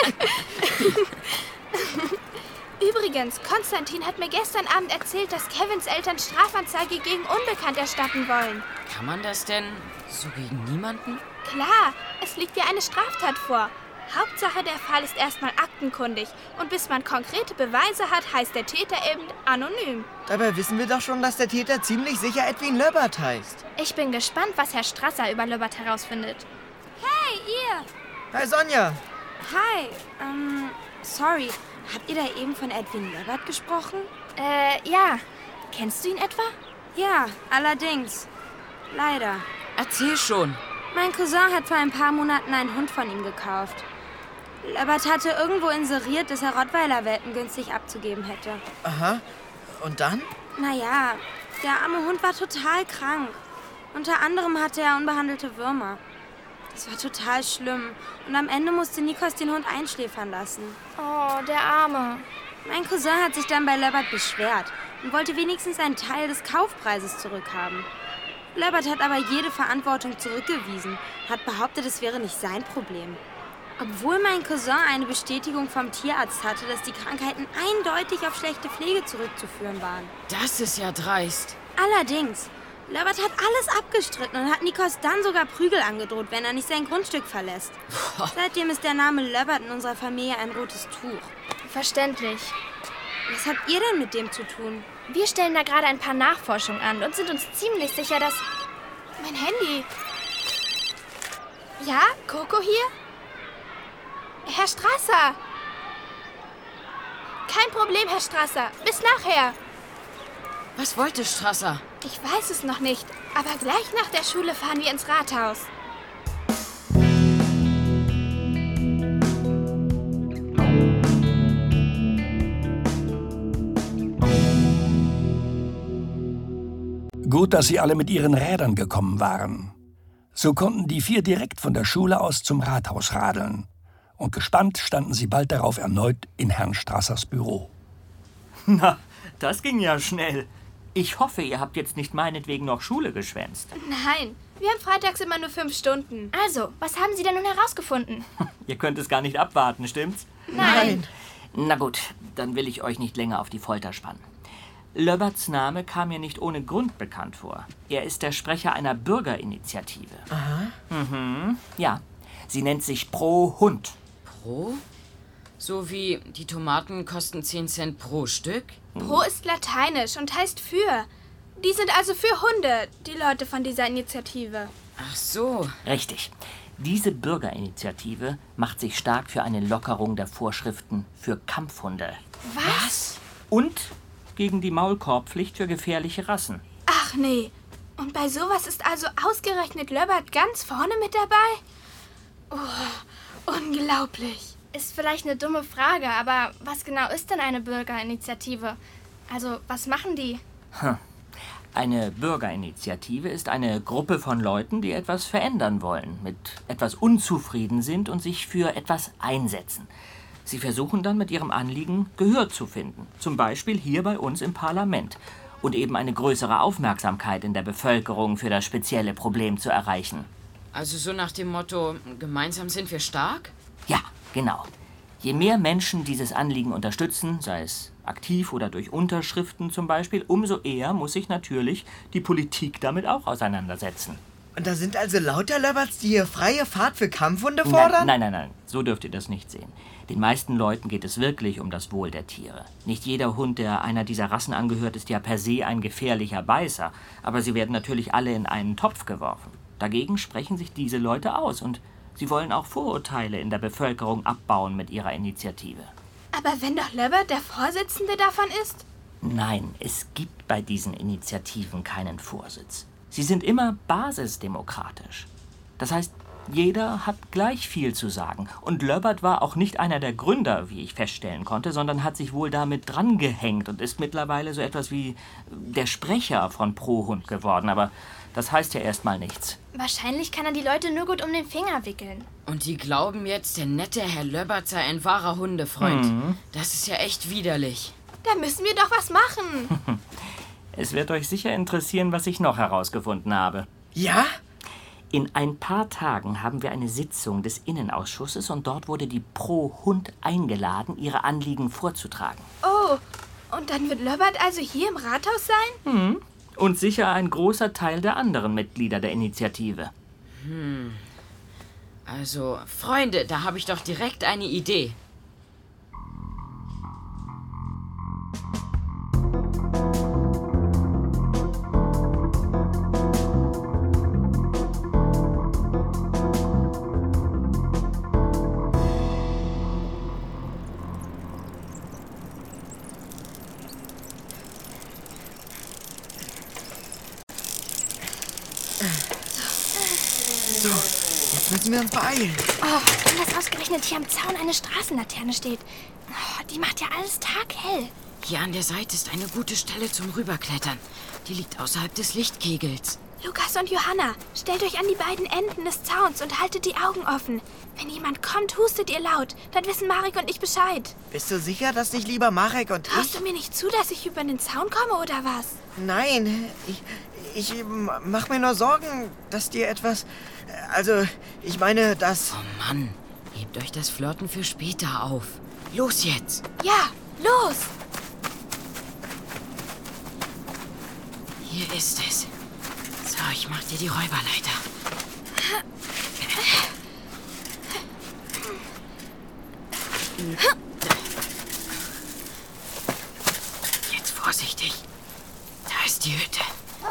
Übrigens, Konstantin hat mir gestern Abend erzählt, dass Kevins Eltern Strafanzeige gegen Unbekannt erstatten wollen. Kann man das denn so gegen niemanden? Klar, es liegt ja eine Straftat vor. Hauptsache, der Fall ist erstmal aktenkundig. Und bis man konkrete Beweise hat, heißt der Täter eben anonym. Dabei wissen wir doch schon, dass der Täter ziemlich sicher Edwin Löbbert heißt. Ich bin gespannt, was Herr Strasser über Löbbert herausfindet. Hey, ihr! Hi, Sonja! Hi, sorry. Habt ihr da eben von Edwin Löbbert gesprochen? Ja. Kennst du ihn etwa? Ja, allerdings. Leider. Erzähl schon. Mein Cousin hat vor ein paar Monaten einen Hund von ihm gekauft. Löbbert hatte irgendwo inseriert, dass er Rottweiler-Welpen günstig abzugeben hätte. Aha. Und dann? Naja, der arme Hund war total krank. Unter anderem hatte er unbehandelte Würmer. Das war total schlimm. Und am Ende musste Nikos den Hund einschläfern lassen. Oh, der Arme. Mein Cousin hat sich dann bei Löbbert beschwert und wollte wenigstens einen Teil des Kaufpreises zurückhaben. Löbbert hat aber jede Verantwortung zurückgewiesen, hat behauptet, es wäre nicht sein Problem. Obwohl mein Cousin eine Bestätigung vom Tierarzt hatte, dass die Krankheiten eindeutig auf schlechte Pflege zurückzuführen waren. Das ist ja dreist. Allerdings, Löbbert hat alles abgestritten und hat Nikos dann sogar Prügel angedroht, wenn er nicht sein Grundstück verlässt. Seitdem ist der Name Löbbert in unserer Familie ein rotes Tuch. Verständlich. Was habt ihr denn mit dem zu tun? Wir stellen da gerade ein paar Nachforschungen an und sind uns ziemlich sicher, dass... Mein Handy. Ja, Coco hier? Herr Strasser. Kein Problem, Herr Strasser. Bis nachher. Was wollte Strasser? Ich weiß es noch nicht, aber gleich nach der Schule fahren wir ins Rathaus. Gut, dass sie alle mit ihren Rädern gekommen waren. So konnten die 4 direkt von der Schule aus zum Rathaus radeln. Und gespannt standen sie bald darauf erneut in Herrn Strassers Büro. Na, das ging ja schnell. Ich hoffe, ihr habt jetzt nicht meinetwegen noch Schule geschwänzt. Nein, wir haben freitags immer nur 5 Stunden. Also, was haben Sie denn nun herausgefunden? Ihr könnt es gar nicht abwarten, stimmt's? Nein. Na gut, dann will ich euch nicht länger auf die Folter spannen. Löbberts Name kam mir nicht ohne Grund bekannt vor. Er ist der Sprecher einer Bürgerinitiative. Aha. Ja, sie nennt sich Pro Hund. Pro? So wie die Tomaten kosten 10 Cent pro Stück? Pro ist lateinisch und heißt für. Die sind also für Hunde, die Leute von dieser Initiative. Ach so. Richtig. Diese Bürgerinitiative macht sich stark für eine Lockerung der Vorschriften für Kampfhunde. Was? Und gegen die Maulkorbpflicht für gefährliche Rassen. Ach nee. Und bei sowas ist also ausgerechnet Löbbert ganz vorne mit dabei? Oh, unglaublich. Ist vielleicht eine dumme Frage, aber was genau ist denn eine Bürgerinitiative? Also, was machen die? Eine Bürgerinitiative ist eine Gruppe von Leuten, die etwas verändern wollen, mit etwas unzufrieden sind und sich für etwas einsetzen. Sie versuchen dann mit ihrem Anliegen Gehör zu finden, zum Beispiel hier bei uns im Parlament, und eben eine größere Aufmerksamkeit in der Bevölkerung für das spezielle Problem zu erreichen. Also so nach dem Motto, gemeinsam sind wir stark? Ja, genau. Je mehr Menschen dieses Anliegen unterstützen, sei es aktiv oder durch Unterschriften zum Beispiel, umso eher muss sich natürlich die Politik damit auch auseinandersetzen. Und da sind also lauter Löbberts, die hier freie Fahrt für Kampfhunde fordern? Nein. So dürft ihr das nicht sehen. Den meisten Leuten geht es wirklich um das Wohl der Tiere. Nicht jeder Hund, der einer dieser Rassen angehört, ist ja per se ein gefährlicher Beißer. Aber sie werden natürlich alle in einen Topf geworfen. Dagegen sprechen sich diese Leute aus und sie wollen auch Vorurteile in der Bevölkerung abbauen mit ihrer Initiative. Aber wenn doch Löbbert der Vorsitzende davon ist? Nein, es gibt bei diesen Initiativen keinen Vorsitz. Sie sind immer basisdemokratisch. Das heißt, jeder hat gleich viel zu sagen. Und Löbbert war auch nicht einer der Gründer, wie ich feststellen konnte, sondern hat sich wohl damit drangehängt und ist mittlerweile so etwas wie der Sprecher von Pro-Hund geworden. Aber das heißt ja erstmal nichts. Wahrscheinlich kann er die Leute nur gut um den Finger wickeln. Und die glauben jetzt, der nette Herr Löbbert sei ein wahrer Hundefreund. Das ist ja echt widerlich. Da müssen wir doch was machen. Es wird euch sicher interessieren, was ich noch herausgefunden habe. Ja? In ein paar Tagen haben wir eine Sitzung des Innenausschusses und dort wurde die Pro-Hund eingeladen, ihre Anliegen vorzutragen. Oh, und dann wird Löbbert also hier im Rathaus sein? Und sicher ein großer Teil der anderen Mitglieder der Initiative. Also, Freunde, da habe ich doch direkt eine Idee. So, jetzt müssen wir uns beeilen. Oh, und dass ausgerechnet hier am Zaun eine Straßenlaterne steht. Oh, die macht ja alles taghell. Hier an der Seite ist eine gute Stelle zum Rüberklettern. Die liegt außerhalb des Lichtkegels. Lukas und Johanna, stellt euch an die beiden Enden des Zauns und haltet die Augen offen. Wenn jemand kommt, hustet ihr laut. Dann wissen Marek und ich Bescheid. Bist du sicher, dass nicht lieber Marek und ich... Hörst du mir nicht zu, dass ich über den Zaun komme, oder was? Nein, ich mach mir nur Sorgen, dass dir etwas... Also, ich meine, dass... Oh Mann, hebt euch das Flirten für später auf. Los jetzt! Ja, los! Hier ist es. So, ich mach dir die Räuberleiter. Jetzt vorsichtig. Da ist die Hütte.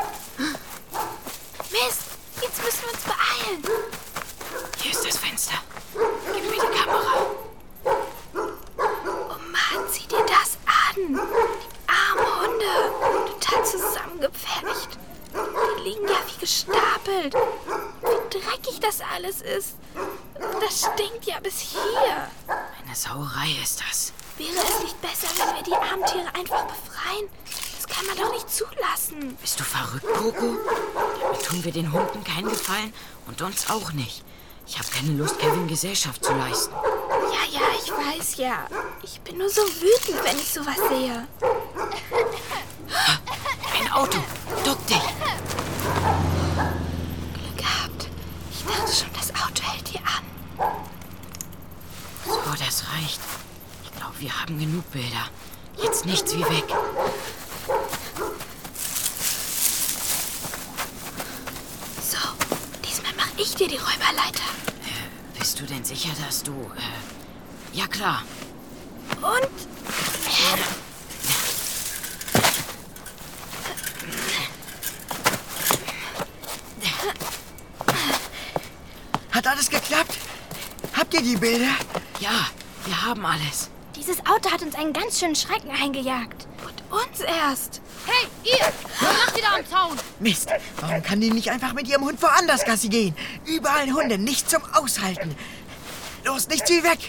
Mist, jetzt müssen wir uns beeilen. Hier ist das Fenster. Gib mir die Kamera. Oh Mann, sieh dir das an. Die armen Hunde. Total zusammengepfercht. Die liegen ja wie gestapelt. Wie dreckig das alles ist. Das stinkt ja bis hier. Eine Sauerei ist das. Wäre es nicht besser, wenn wir die armen Tiere einfach befreien? Das kann man doch nicht zulassen. Bist du verrückt, Coco? Damit tun wir den Hunden keinen Gefallen und uns auch nicht. Ich habe keine Lust, Kevin Gesellschaft zu leisten. Ja, ich weiß ja. Ich bin nur so wütend, wenn ich sowas sehe. Ein Auto! Duck dich! Glück gehabt. Ich dachte schon, das Auto hält hier an. So, das reicht. Ich glaube, wir haben genug Bilder. Jetzt nichts wie weg. So, diesmal mache ich dir die Räuberleiter. Bist du denn sicher, dass du Ja, klar. Und... Hat alles geklappt? Habt ihr die Bilder? Ja, wir haben alles. Dieses Auto hat uns einen ganz schönen Schrecken eingejagt. Und uns erst. Hey, ihr! Macht wieder am Zaun! Mist, warum kann die nicht einfach mit ihrem Hund woanders Gassi gehen? Überall Hunde, nicht zum Aushalten. Los, nicht viel weg!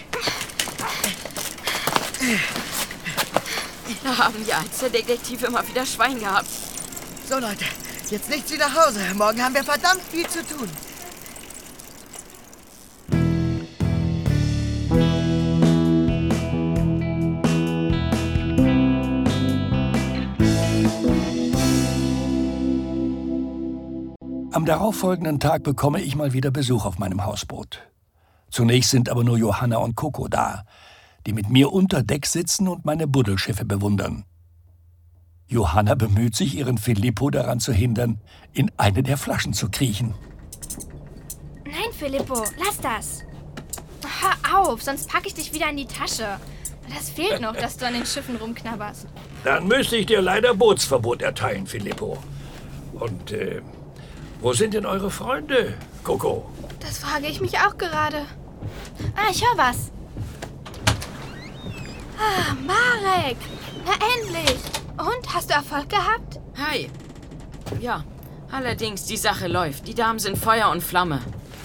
Da haben wir als der Detektiv immer wieder Schwein gehabt. So, Leute, jetzt nichts wie nach Hause. Morgen haben wir verdammt viel zu tun. Am darauffolgenden Tag bekomme ich mal wieder Besuch auf meinem Hausboot. Zunächst sind aber nur Johanna und Coco da, die mit mir unter Deck sitzen und meine Buddelschiffe bewundern. Johanna bemüht sich, ihren Filippo daran zu hindern, in eine der Flaschen zu kriechen. Nein, Filippo, lass das. Hör auf, sonst packe ich dich wieder in die Tasche. Das fehlt noch, dass du an den Schiffen rumknabberst. Dann müsste ich dir leider Bootsverbot erteilen, Filippo. Und, wo sind denn eure Freunde, Coco? Das frage ich mich auch gerade. Ich höre was. Marek! Na endlich! Und, hast du Erfolg gehabt? Hi. Ja, allerdings, die Sache läuft. Die Damen sind Feuer und Flamme.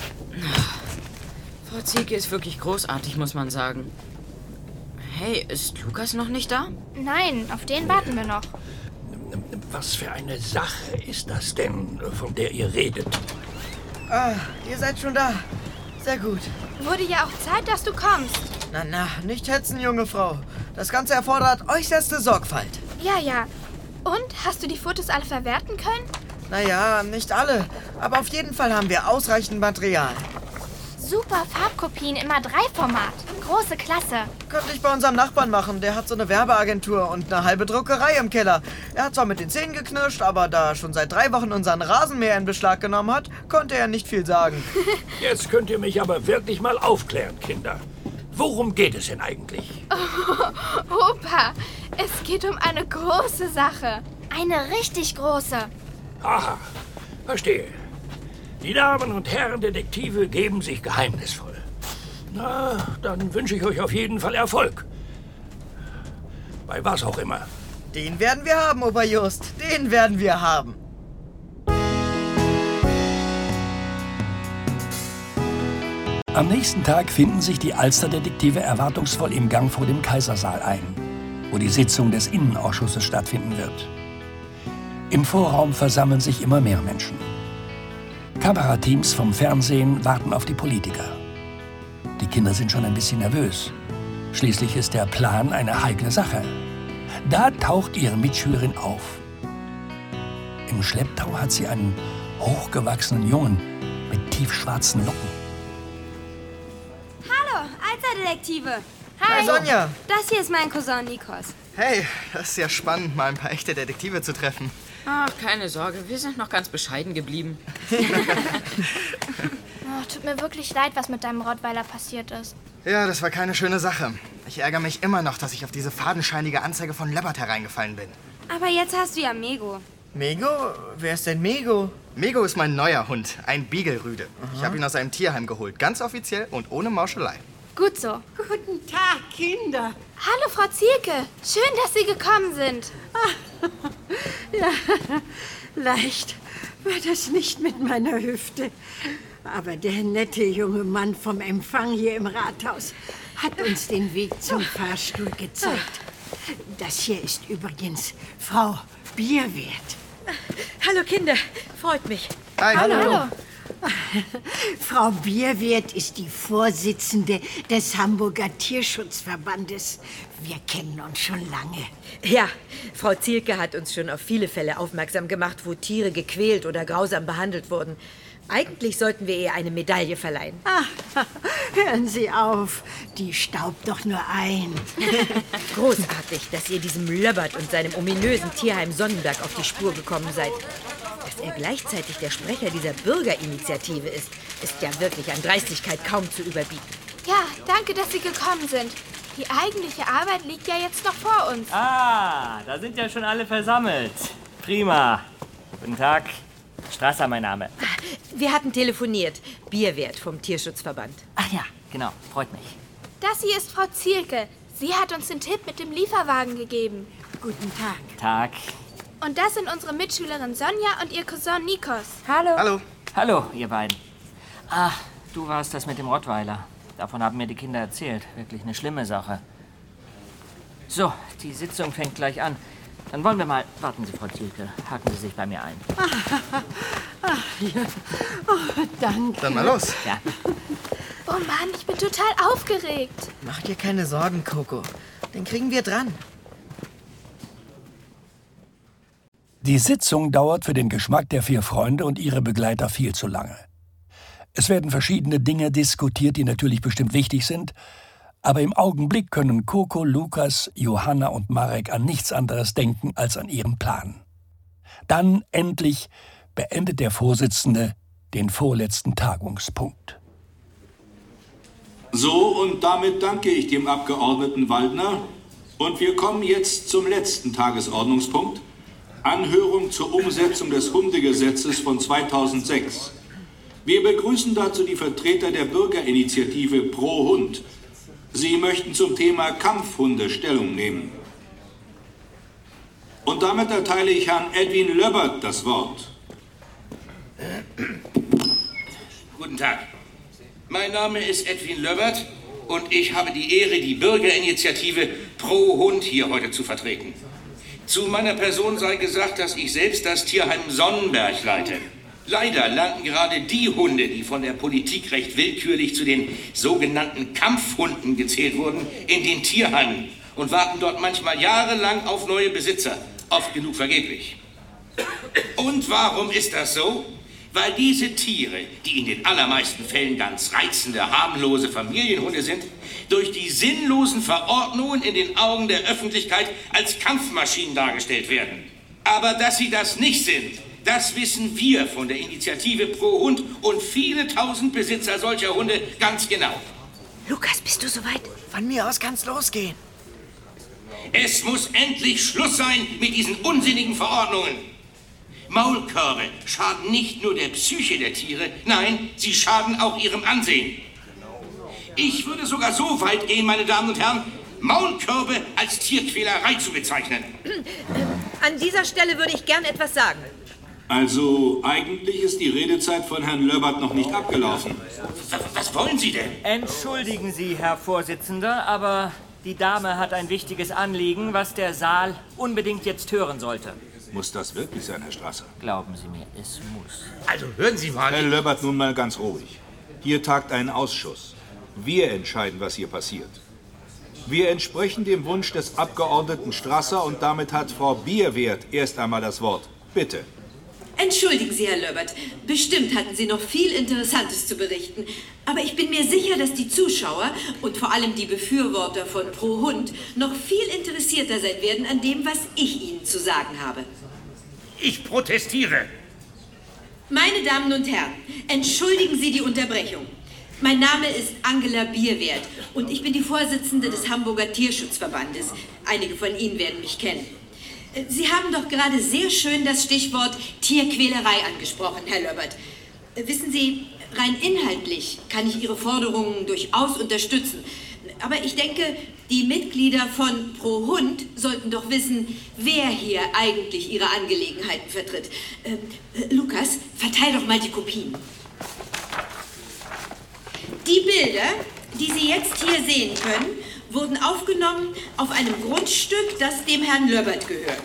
Frau Zielke ist wirklich großartig, muss man sagen. Hey, ist Lukas noch nicht da? Nein, auf den warten wir noch. Was für eine Sache ist das denn, von der ihr redet? Ihr seid schon da. Sehr gut. Wurde ja auch Zeit, dass du kommst. Na, nicht hetzen, junge Frau. Das Ganze erfordert äußerste Sorgfalt. Ja. Und, hast du die Fotos alle verwerten können? Naja, nicht alle. Aber auf jeden Fall haben wir ausreichend Material. Super Farbkopien im A3-Format. Große Klasse. Könnte ich bei unserem Nachbarn machen. Der hat so eine Werbeagentur und eine halbe Druckerei im Keller. Er hat zwar mit den Zähnen geknirscht, aber da er schon seit 3 Wochen unseren Rasenmäher in Beschlag genommen hat, konnte er nicht viel sagen. Jetzt könnt ihr mich aber wirklich mal aufklären, Kinder. Worum geht es denn eigentlich? Oh, Opa, es geht um eine große Sache. Eine richtig große. Aha, verstehe. Die Damen und Herren Detektive geben sich geheimnisvoll. Na, dann wünsche ich euch auf jeden Fall Erfolg. Bei was auch immer. Den werden wir haben, Opa Just. Den werden wir haben. Am nächsten Tag finden sich die Alsterdetektive erwartungsvoll im Gang vor dem Kaisersaal ein, wo die Sitzung des Innenausschusses stattfinden wird. Im Vorraum versammeln sich immer mehr Menschen. Kamerateams vom Fernsehen warten auf die Politiker. Die Kinder sind schon ein bisschen nervös. Schließlich ist der Plan eine heikle Sache. Da taucht ihre Mitschülerin auf. Im Schlepptau hat sie einen hochgewachsenen Jungen mit tiefschwarzen Locken. Hallo, Alsterdetektive. Hi, Sonja. Das hier ist mein Cousin Nikos. Hey, das ist ja spannend, mal ein paar echte Detektive zu treffen. Ach, keine Sorge, wir sind noch ganz bescheiden geblieben. Tut mir wirklich leid, was mit deinem Rottweiler passiert ist. Ja, das war keine schöne Sache. Ich ärgere mich immer noch, dass ich auf diese fadenscheinige Anzeige von Lebbert hereingefallen bin. Aber jetzt hast du ja Mego. Mego? Wer ist denn Mego? Mego ist mein neuer Hund, ein Beagle-Rüde. Ich habe ihn aus einem Tierheim geholt, ganz offiziell und ohne Mauschelei. Gut so. Guten Tag, Kinder. Hallo, Frau Zielke. Schön, dass Sie gekommen sind. Ja, leicht war das nicht mit meiner Hüfte. Aber der nette junge Mann vom Empfang hier im Rathaus hat uns den Weg zum Fahrstuhl gezeigt. Das hier ist übrigens Frau Bierwert. Hallo Kinder, freut mich. Hi. Hallo. Frau Bierwert ist die Vorsitzende des Hamburger Tierschutzverbandes. Wir kennen uns schon lange. Ja, Frau Zielke hat uns schon auf viele Fälle aufmerksam gemacht, wo Tiere gequält oder grausam behandelt wurden. Eigentlich sollten wir ihr eine Medaille verleihen. Hören Sie auf, die staubt doch nur ein. Großartig, dass ihr diesem Löbbert und seinem ominösen Tierheim Sonnenberg auf die Spur gekommen seid. Dass er gleichzeitig der Sprecher dieser Bürgerinitiative ist ja wirklich an Dreistigkeit kaum zu überbieten. Ja, danke, dass Sie gekommen sind. Die eigentliche Arbeit liegt ja jetzt noch vor uns. Ah, da sind ja schon alle versammelt. Prima. Guten Tag. Strasser, mein Name. Wir hatten telefoniert. Bierwert vom Tierschutzverband. Ach ja, genau. Freut mich. Das hier ist Frau Zielke. Sie hat uns den Tipp mit dem Lieferwagen gegeben. Guten Tag. Tag. Und das sind unsere Mitschülerin Sonja und ihr Cousin Nikos. Hallo. Hallo. Hallo, ihr beiden. Ah, du warst das mit dem Rottweiler. Davon haben mir die Kinder erzählt. Wirklich eine schlimme Sache. So, die Sitzung fängt gleich an. Dann wollen wir mal... Warten Sie, Frau Zielke. Haken Sie sich bei mir ein. Ach ja. Oh, danke. Dann mal los. Ja. Oh Mann, ich bin total aufgeregt. Mach dir keine Sorgen, Coco. Den kriegen wir dran. Die Sitzung dauert für den Geschmack der 4 Freunde und ihre Begleiter viel zu lange. Es werden verschiedene Dinge diskutiert, die natürlich bestimmt wichtig sind, aber im Augenblick können Coco, Lukas, Johanna und Marek an nichts anderes denken als an ihren Plan. Dann endlich beendet der Vorsitzende den vorletzten Tagungspunkt. So, und damit danke ich dem Abgeordneten Waldner. Und wir kommen jetzt zum letzten Tagesordnungspunkt. Anhörung zur Umsetzung des Hundegesetzes von 2006. Wir begrüßen dazu die Vertreter der Bürgerinitiative Pro Hund. Sie möchten zum Thema Kampfhunde Stellung nehmen. Und damit erteile ich Herrn Edwin Löbbert das Wort. Guten Tag. Mein Name ist Edwin Löbbert und ich habe die Ehre, die Bürgerinitiative Pro Hund hier heute zu vertreten. Zu meiner Person sei gesagt, dass ich selbst das Tierheim Sonnenberg leite. Leider landen gerade die Hunde, die von der Politik recht willkürlich zu den sogenannten Kampfhunden gezählt wurden, in den Tierheimen und warten dort manchmal jahrelang auf neue Besitzer, oft genug vergeblich. Und warum ist das so? Weil diese Tiere, die in den allermeisten Fällen ganz reizende, harmlose Familienhunde sind, durch die sinnlosen Verordnungen in den Augen der Öffentlichkeit als Kampfmaschinen dargestellt werden. Aber dass sie das nicht sind, das wissen wir von der Initiative Pro Hund und viele tausend Besitzer solcher Hunde ganz genau. Lukas, bist du soweit? Von mir aus kann's losgehen. Es muss endlich Schluss sein mit diesen unsinnigen Verordnungen. Maulkörbe schaden nicht nur der Psyche der Tiere, nein, sie schaden auch ihrem Ansehen. Ich würde sogar so weit gehen, meine Damen und Herren, Maulkörbe als Tierquälerei zu bezeichnen. An dieser Stelle würde ich gern etwas sagen. Also, eigentlich ist die Redezeit von Herrn Löbbert noch nicht abgelaufen. Was wollen Sie denn? Entschuldigen Sie, Herr Vorsitzender, aber die Dame hat ein wichtiges Anliegen, was der Saal unbedingt jetzt hören sollte. Muss das wirklich sein, Herr Strasser? Glauben Sie mir, es muss. Also hören Sie mal. Herr Löbbert, nun mal ganz ruhig. Hier tagt ein Ausschuss. Wir entscheiden, was hier passiert. Wir entsprechen dem Wunsch des Abgeordneten Strasser und damit hat Frau Bierwert erst einmal das Wort. Bitte. Entschuldigen Sie, Herr Löbbert. Bestimmt hatten Sie noch viel Interessantes zu berichten. Aber ich bin mir sicher, dass die Zuschauer und vor allem die Befürworter von Pro Hund noch viel interessierter sein werden an dem, was ich Ihnen zu sagen habe. Ich protestiere. Meine Damen und Herren, entschuldigen Sie die Unterbrechung. Mein Name ist Angela Bierwert und ich bin die Vorsitzende des Hamburger Tierschutzverbandes. Einige von Ihnen werden mich kennen. Sie haben doch gerade sehr schön das Stichwort Tierquälerei angesprochen, Herr Löbbert. Wissen Sie, rein inhaltlich kann ich Ihre Forderungen durchaus unterstützen. Aber ich denke, die Mitglieder von Pro Hund sollten doch wissen, wer hier eigentlich ihre Angelegenheiten vertritt. Lukas, verteil doch mal die Kopien. Die Bilder, die Sie jetzt hier sehen können, wurden aufgenommen auf einem Grundstück, das dem Herrn Löbbert gehört.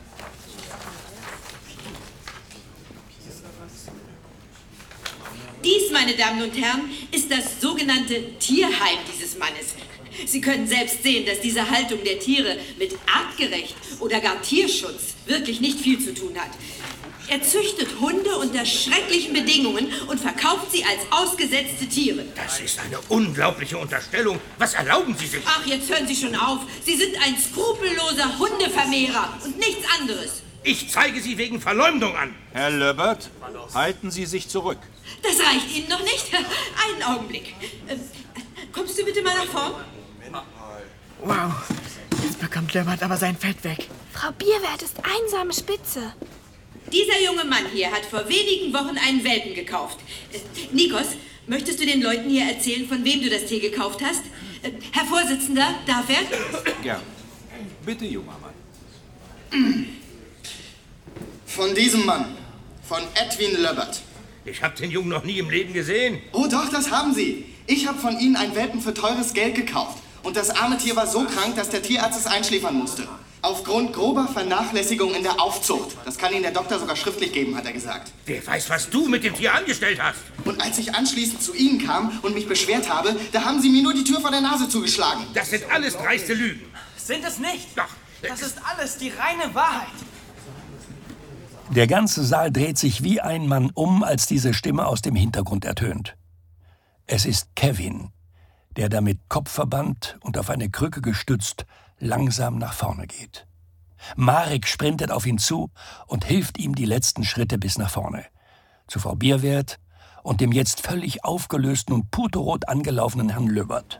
Dies, meine Damen und Herren, ist das sogenannte Tierheim dieses Mannes. Sie können selbst sehen, dass diese Haltung der Tiere mit artgerecht oder gar Tierschutz wirklich nicht viel zu tun hat. Er züchtet Hunde unter schrecklichen Bedingungen und verkauft sie als ausgesetzte Tiere. Das ist eine unglaubliche Unterstellung. Was erlauben Sie sich? Ach, jetzt hören Sie schon auf. Sie sind ein skrupelloser Hundevermehrer und nichts anderes. Ich zeige Sie wegen Verleumdung an. Herr Löbbert, halten Sie sich zurück. Das reicht Ihnen noch nicht? Einen Augenblick. kommst du bitte mal nach vorn? Wow, jetzt bekommt Löbert aber sein Fett weg. Frau Bierwert ist einsame Spitze. Dieser junge Mann hier hat vor wenigen Wochen einen Welpen gekauft. Nikos, möchtest du den Leuten hier erzählen, von wem du das Tier gekauft hast? Herr Vorsitzender, darf er? Ja. Bitte, junger Mann. Von diesem Mann. Von Edwin Löbert. Ich habe den Jungen noch nie im Leben gesehen. Oh doch, das haben Sie. Ich habe von Ihnen einen Welpen für teures Geld gekauft. Und das arme Tier war so krank, dass der Tierarzt es einschläfern musste. Aufgrund grober Vernachlässigung in der Aufzucht. Das kann Ihnen der Doktor sogar schriftlich geben, hat er gesagt. Wer weiß, was du mit dem Tier angestellt hast. Und als ich anschließend zu Ihnen kam und mich beschwert habe, da haben Sie mir nur die Tür vor der Nase zugeschlagen. Das sind alles dreiste Lügen. Sind es nicht? Doch. Das ist alles die reine Wahrheit. Der ganze Saal dreht sich wie ein Mann um, als diese Stimme aus dem Hintergrund ertönt. Es ist Kevin, der da mit Kopfverband und auf eine Krücke gestützt langsam nach vorne geht. Marek sprintet auf ihn zu und hilft ihm die letzten Schritte bis nach vorne. Zu Frau Bierwert und dem jetzt völlig aufgelösten und puterrot angelaufenen Herrn Löbert.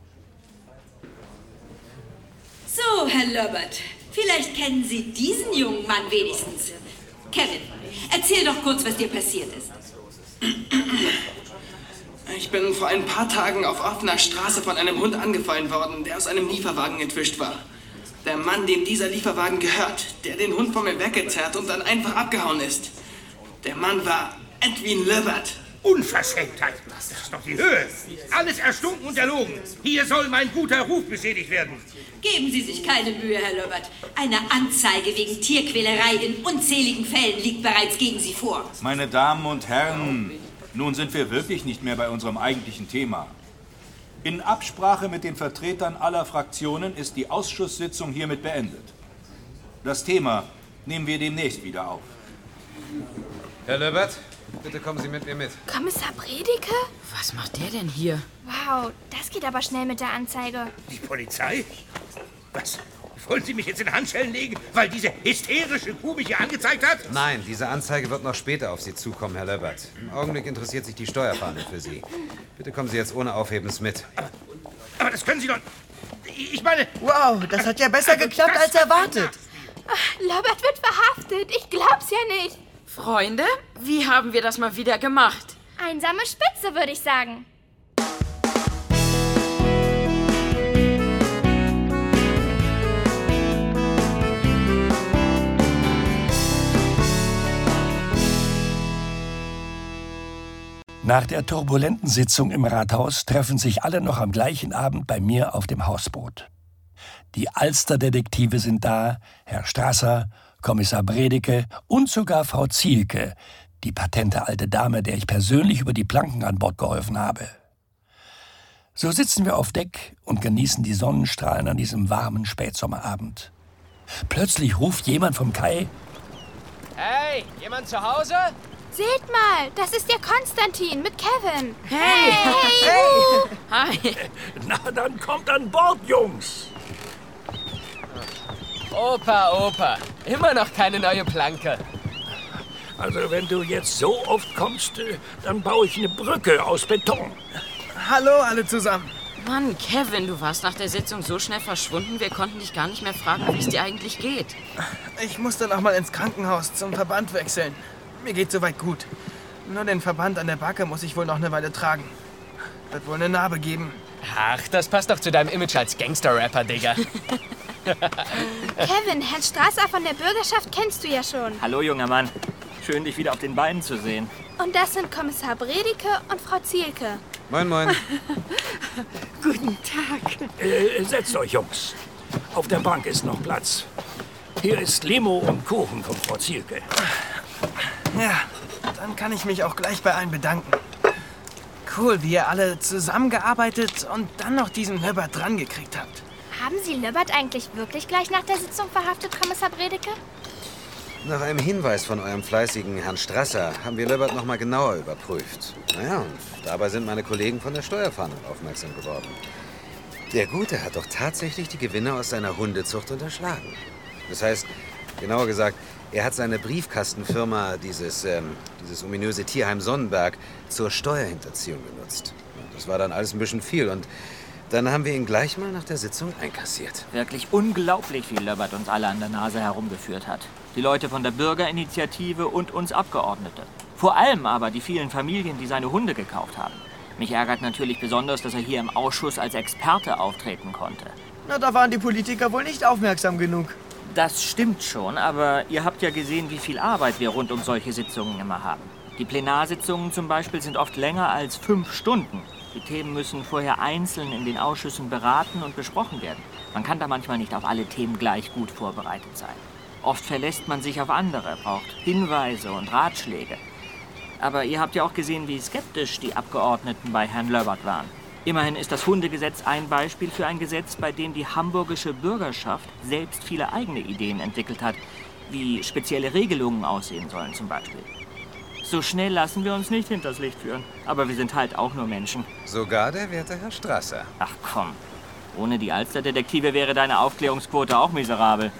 So, Herr Löbert, vielleicht kennen Sie diesen jungen Mann wenigstens. Kevin, erzähl doch kurz, was dir passiert ist. Ich bin vor ein paar Tagen auf offener Straße von einem Hund angefallen worden, der aus einem Lieferwagen entwischt war. Der Mann, dem dieser Lieferwagen gehört, der den Hund von mir weggezerrt und dann einfach abgehauen ist. Der Mann war Edwin Löbert. Unverschämtheit. Das ist doch die Höhe. Alles erstunken und erlogen. Hier soll mein guter Ruf beschädigt werden. Geben Sie sich keine Mühe, Herr Löbert. Eine Anzeige wegen Tierquälerei in unzähligen Fällen liegt bereits gegen Sie vor. Meine Damen und Herren, nun sind wir wirklich nicht mehr bei unserem eigentlichen Thema. In Absprache mit den Vertretern aller Fraktionen ist die Ausschusssitzung hiermit beendet. Das Thema nehmen wir demnächst wieder auf. Herr Löbert, bitte kommen Sie mit mir mit. Kommissar Bredeke? Was macht der denn hier? Wow, das geht aber schnell mit der Anzeige. Die Polizei? Was? Wollen Sie mich jetzt in Handschellen legen, weil diese hysterische Kuh mich hier angezeigt hat? Nein, diese Anzeige wird noch später auf Sie zukommen, Herr Löbert. Im Augenblick interessiert sich die Steuerfahndung für Sie. Bitte kommen Sie jetzt ohne Aufhebens mit. Aber das können Sie doch... Ich meine... Wow, das hat ja besser geklappt als erwartet. Ach, Löbert wird verhaftet. Ich glaub's ja nicht. Freunde, wie haben wir das mal wieder gemacht? Einsame Spitze, würde ich sagen. Nach der turbulenten Sitzung im Rathaus treffen sich alle noch am gleichen Abend bei mir auf dem Hausboot. Die Alsterdetektive sind da, Herr Strasser, Kommissar Bredeke und sogar Frau Zielke, die patente alte Dame, der ich persönlich über die Planken an Bord geholfen habe. So sitzen wir auf Deck und genießen die Sonnenstrahlen an diesem warmen Spätsommerabend. Plötzlich ruft jemand vom Kai: Hey, jemand zu Hause? Seht mal, das ist der Konstantin mit Kevin. Hey! Hey! Hi! Na, dann kommt an Bord, Jungs. Opa, immer noch keine neue Planke. Also, wenn du jetzt so oft kommst, dann baue ich eine Brücke aus Beton. Hallo alle zusammen. Mann, Kevin, du warst nach der Sitzung so schnell verschwunden, wir konnten dich gar nicht mehr fragen, wie es dir eigentlich geht. Ich musste noch mal ins Krankenhaus zum Verband wechseln. Mir geht's soweit gut. Nur den Verband an der Backe muss ich wohl noch eine Weile tragen. Wird wohl eine Narbe geben. Ach, das passt doch zu deinem Image als Gangster-Rapper, Digga. Kevin, Herrn Strasser von der Bürgerschaft kennst du ja schon. Hallo, junger Mann. Schön, dich wieder auf den Beinen zu sehen. Und das sind Kommissar Bredeke und Frau Zielke. Moin, moin. Guten Tag. Setzt euch, Jungs. Auf der Bank ist noch Platz. Hier ist Limo und Kuchen von Frau Zielke. Ja, dann kann ich mich auch gleich bei allen bedanken. Cool, wie ihr alle zusammengearbeitet und dann noch diesen Löbert dran gekriegt habt. Haben Sie Löbert eigentlich wirklich gleich nach der Sitzung verhaftet, Kommissar Bredeke? Nach einem Hinweis von eurem fleißigen Herrn Strasser haben wir Löbert noch mal genauer überprüft. Naja, und dabei sind meine Kollegen von der Steuerfahndung aufmerksam geworden. Der Gute hat doch tatsächlich die Gewinne aus seiner Hundezucht unterschlagen. Das heißt, genauer gesagt, er hat seine Briefkastenfirma, dieses ominöse Tierheim Sonnenberg, zur Steuerhinterziehung genutzt. Das war dann alles ein bisschen viel und Dann haben wir ihn gleich mal nach der Sitzung einkassiert. Wirklich unglaublich, wie Löbbert uns alle an der Nase herumgeführt hat. Die Leute von der Bürgerinitiative und uns Abgeordnete. Vor allem aber die vielen Familien, die seine Hunde gekauft haben. Mich ärgert natürlich besonders, dass er hier im Ausschuss als Experte auftreten konnte. Na, da waren die Politiker wohl nicht aufmerksam genug. Das stimmt schon, aber ihr habt ja gesehen, wie viel Arbeit wir rund um solche Sitzungen immer haben. Die Plenarsitzungen zum Beispiel sind oft länger als 5 Stunden. Die Themen müssen vorher einzeln in den Ausschüssen beraten und besprochen werden. Man kann da manchmal nicht auf alle Themen gleich gut vorbereitet sein. Oft verlässt man sich auf andere, braucht Hinweise und Ratschläge. Aber ihr habt ja auch gesehen, wie skeptisch die Abgeordneten bei Herrn Löbbert waren. Immerhin ist das Hundegesetz ein Beispiel für ein Gesetz, bei dem die hamburgische Bürgerschaft selbst viele eigene Ideen entwickelt hat, wie spezielle Regelungen aussehen sollen zum Beispiel. So schnell lassen wir uns nicht hinters Licht führen. Aber wir sind halt auch nur Menschen. Sogar der werte Herr Strasser. Ach komm. Ohne die Alsterdetektive wäre deine Aufklärungsquote auch miserabel.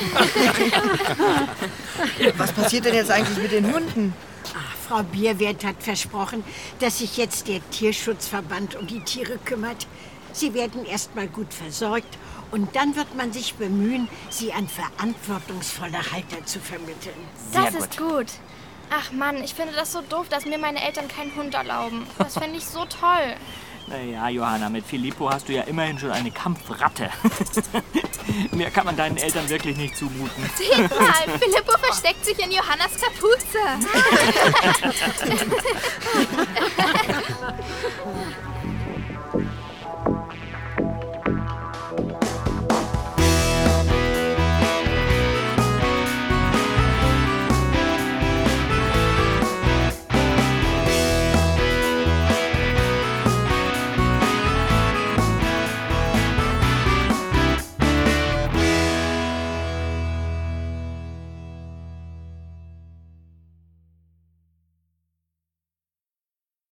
Was passiert denn jetzt eigentlich mit den Hunden? Ach, Frau Bierwert hat versprochen, dass sich jetzt der Tierschutzverband um die Tiere kümmert. Sie werden erst mal gut versorgt und dann wird man sich bemühen, sie an verantwortungsvolle Halter zu vermitteln. Das ist gut. Ach Mann, ich finde das so doof, dass mir meine Eltern keinen Hund erlauben. Das fände ich so toll. Naja, Johanna, mit Filippo hast du ja immerhin schon eine Kampfratte. Mehr kann man deinen Eltern wirklich nicht zumuten. Seht mal, Filippo versteckt sich in Johannas Kapuze.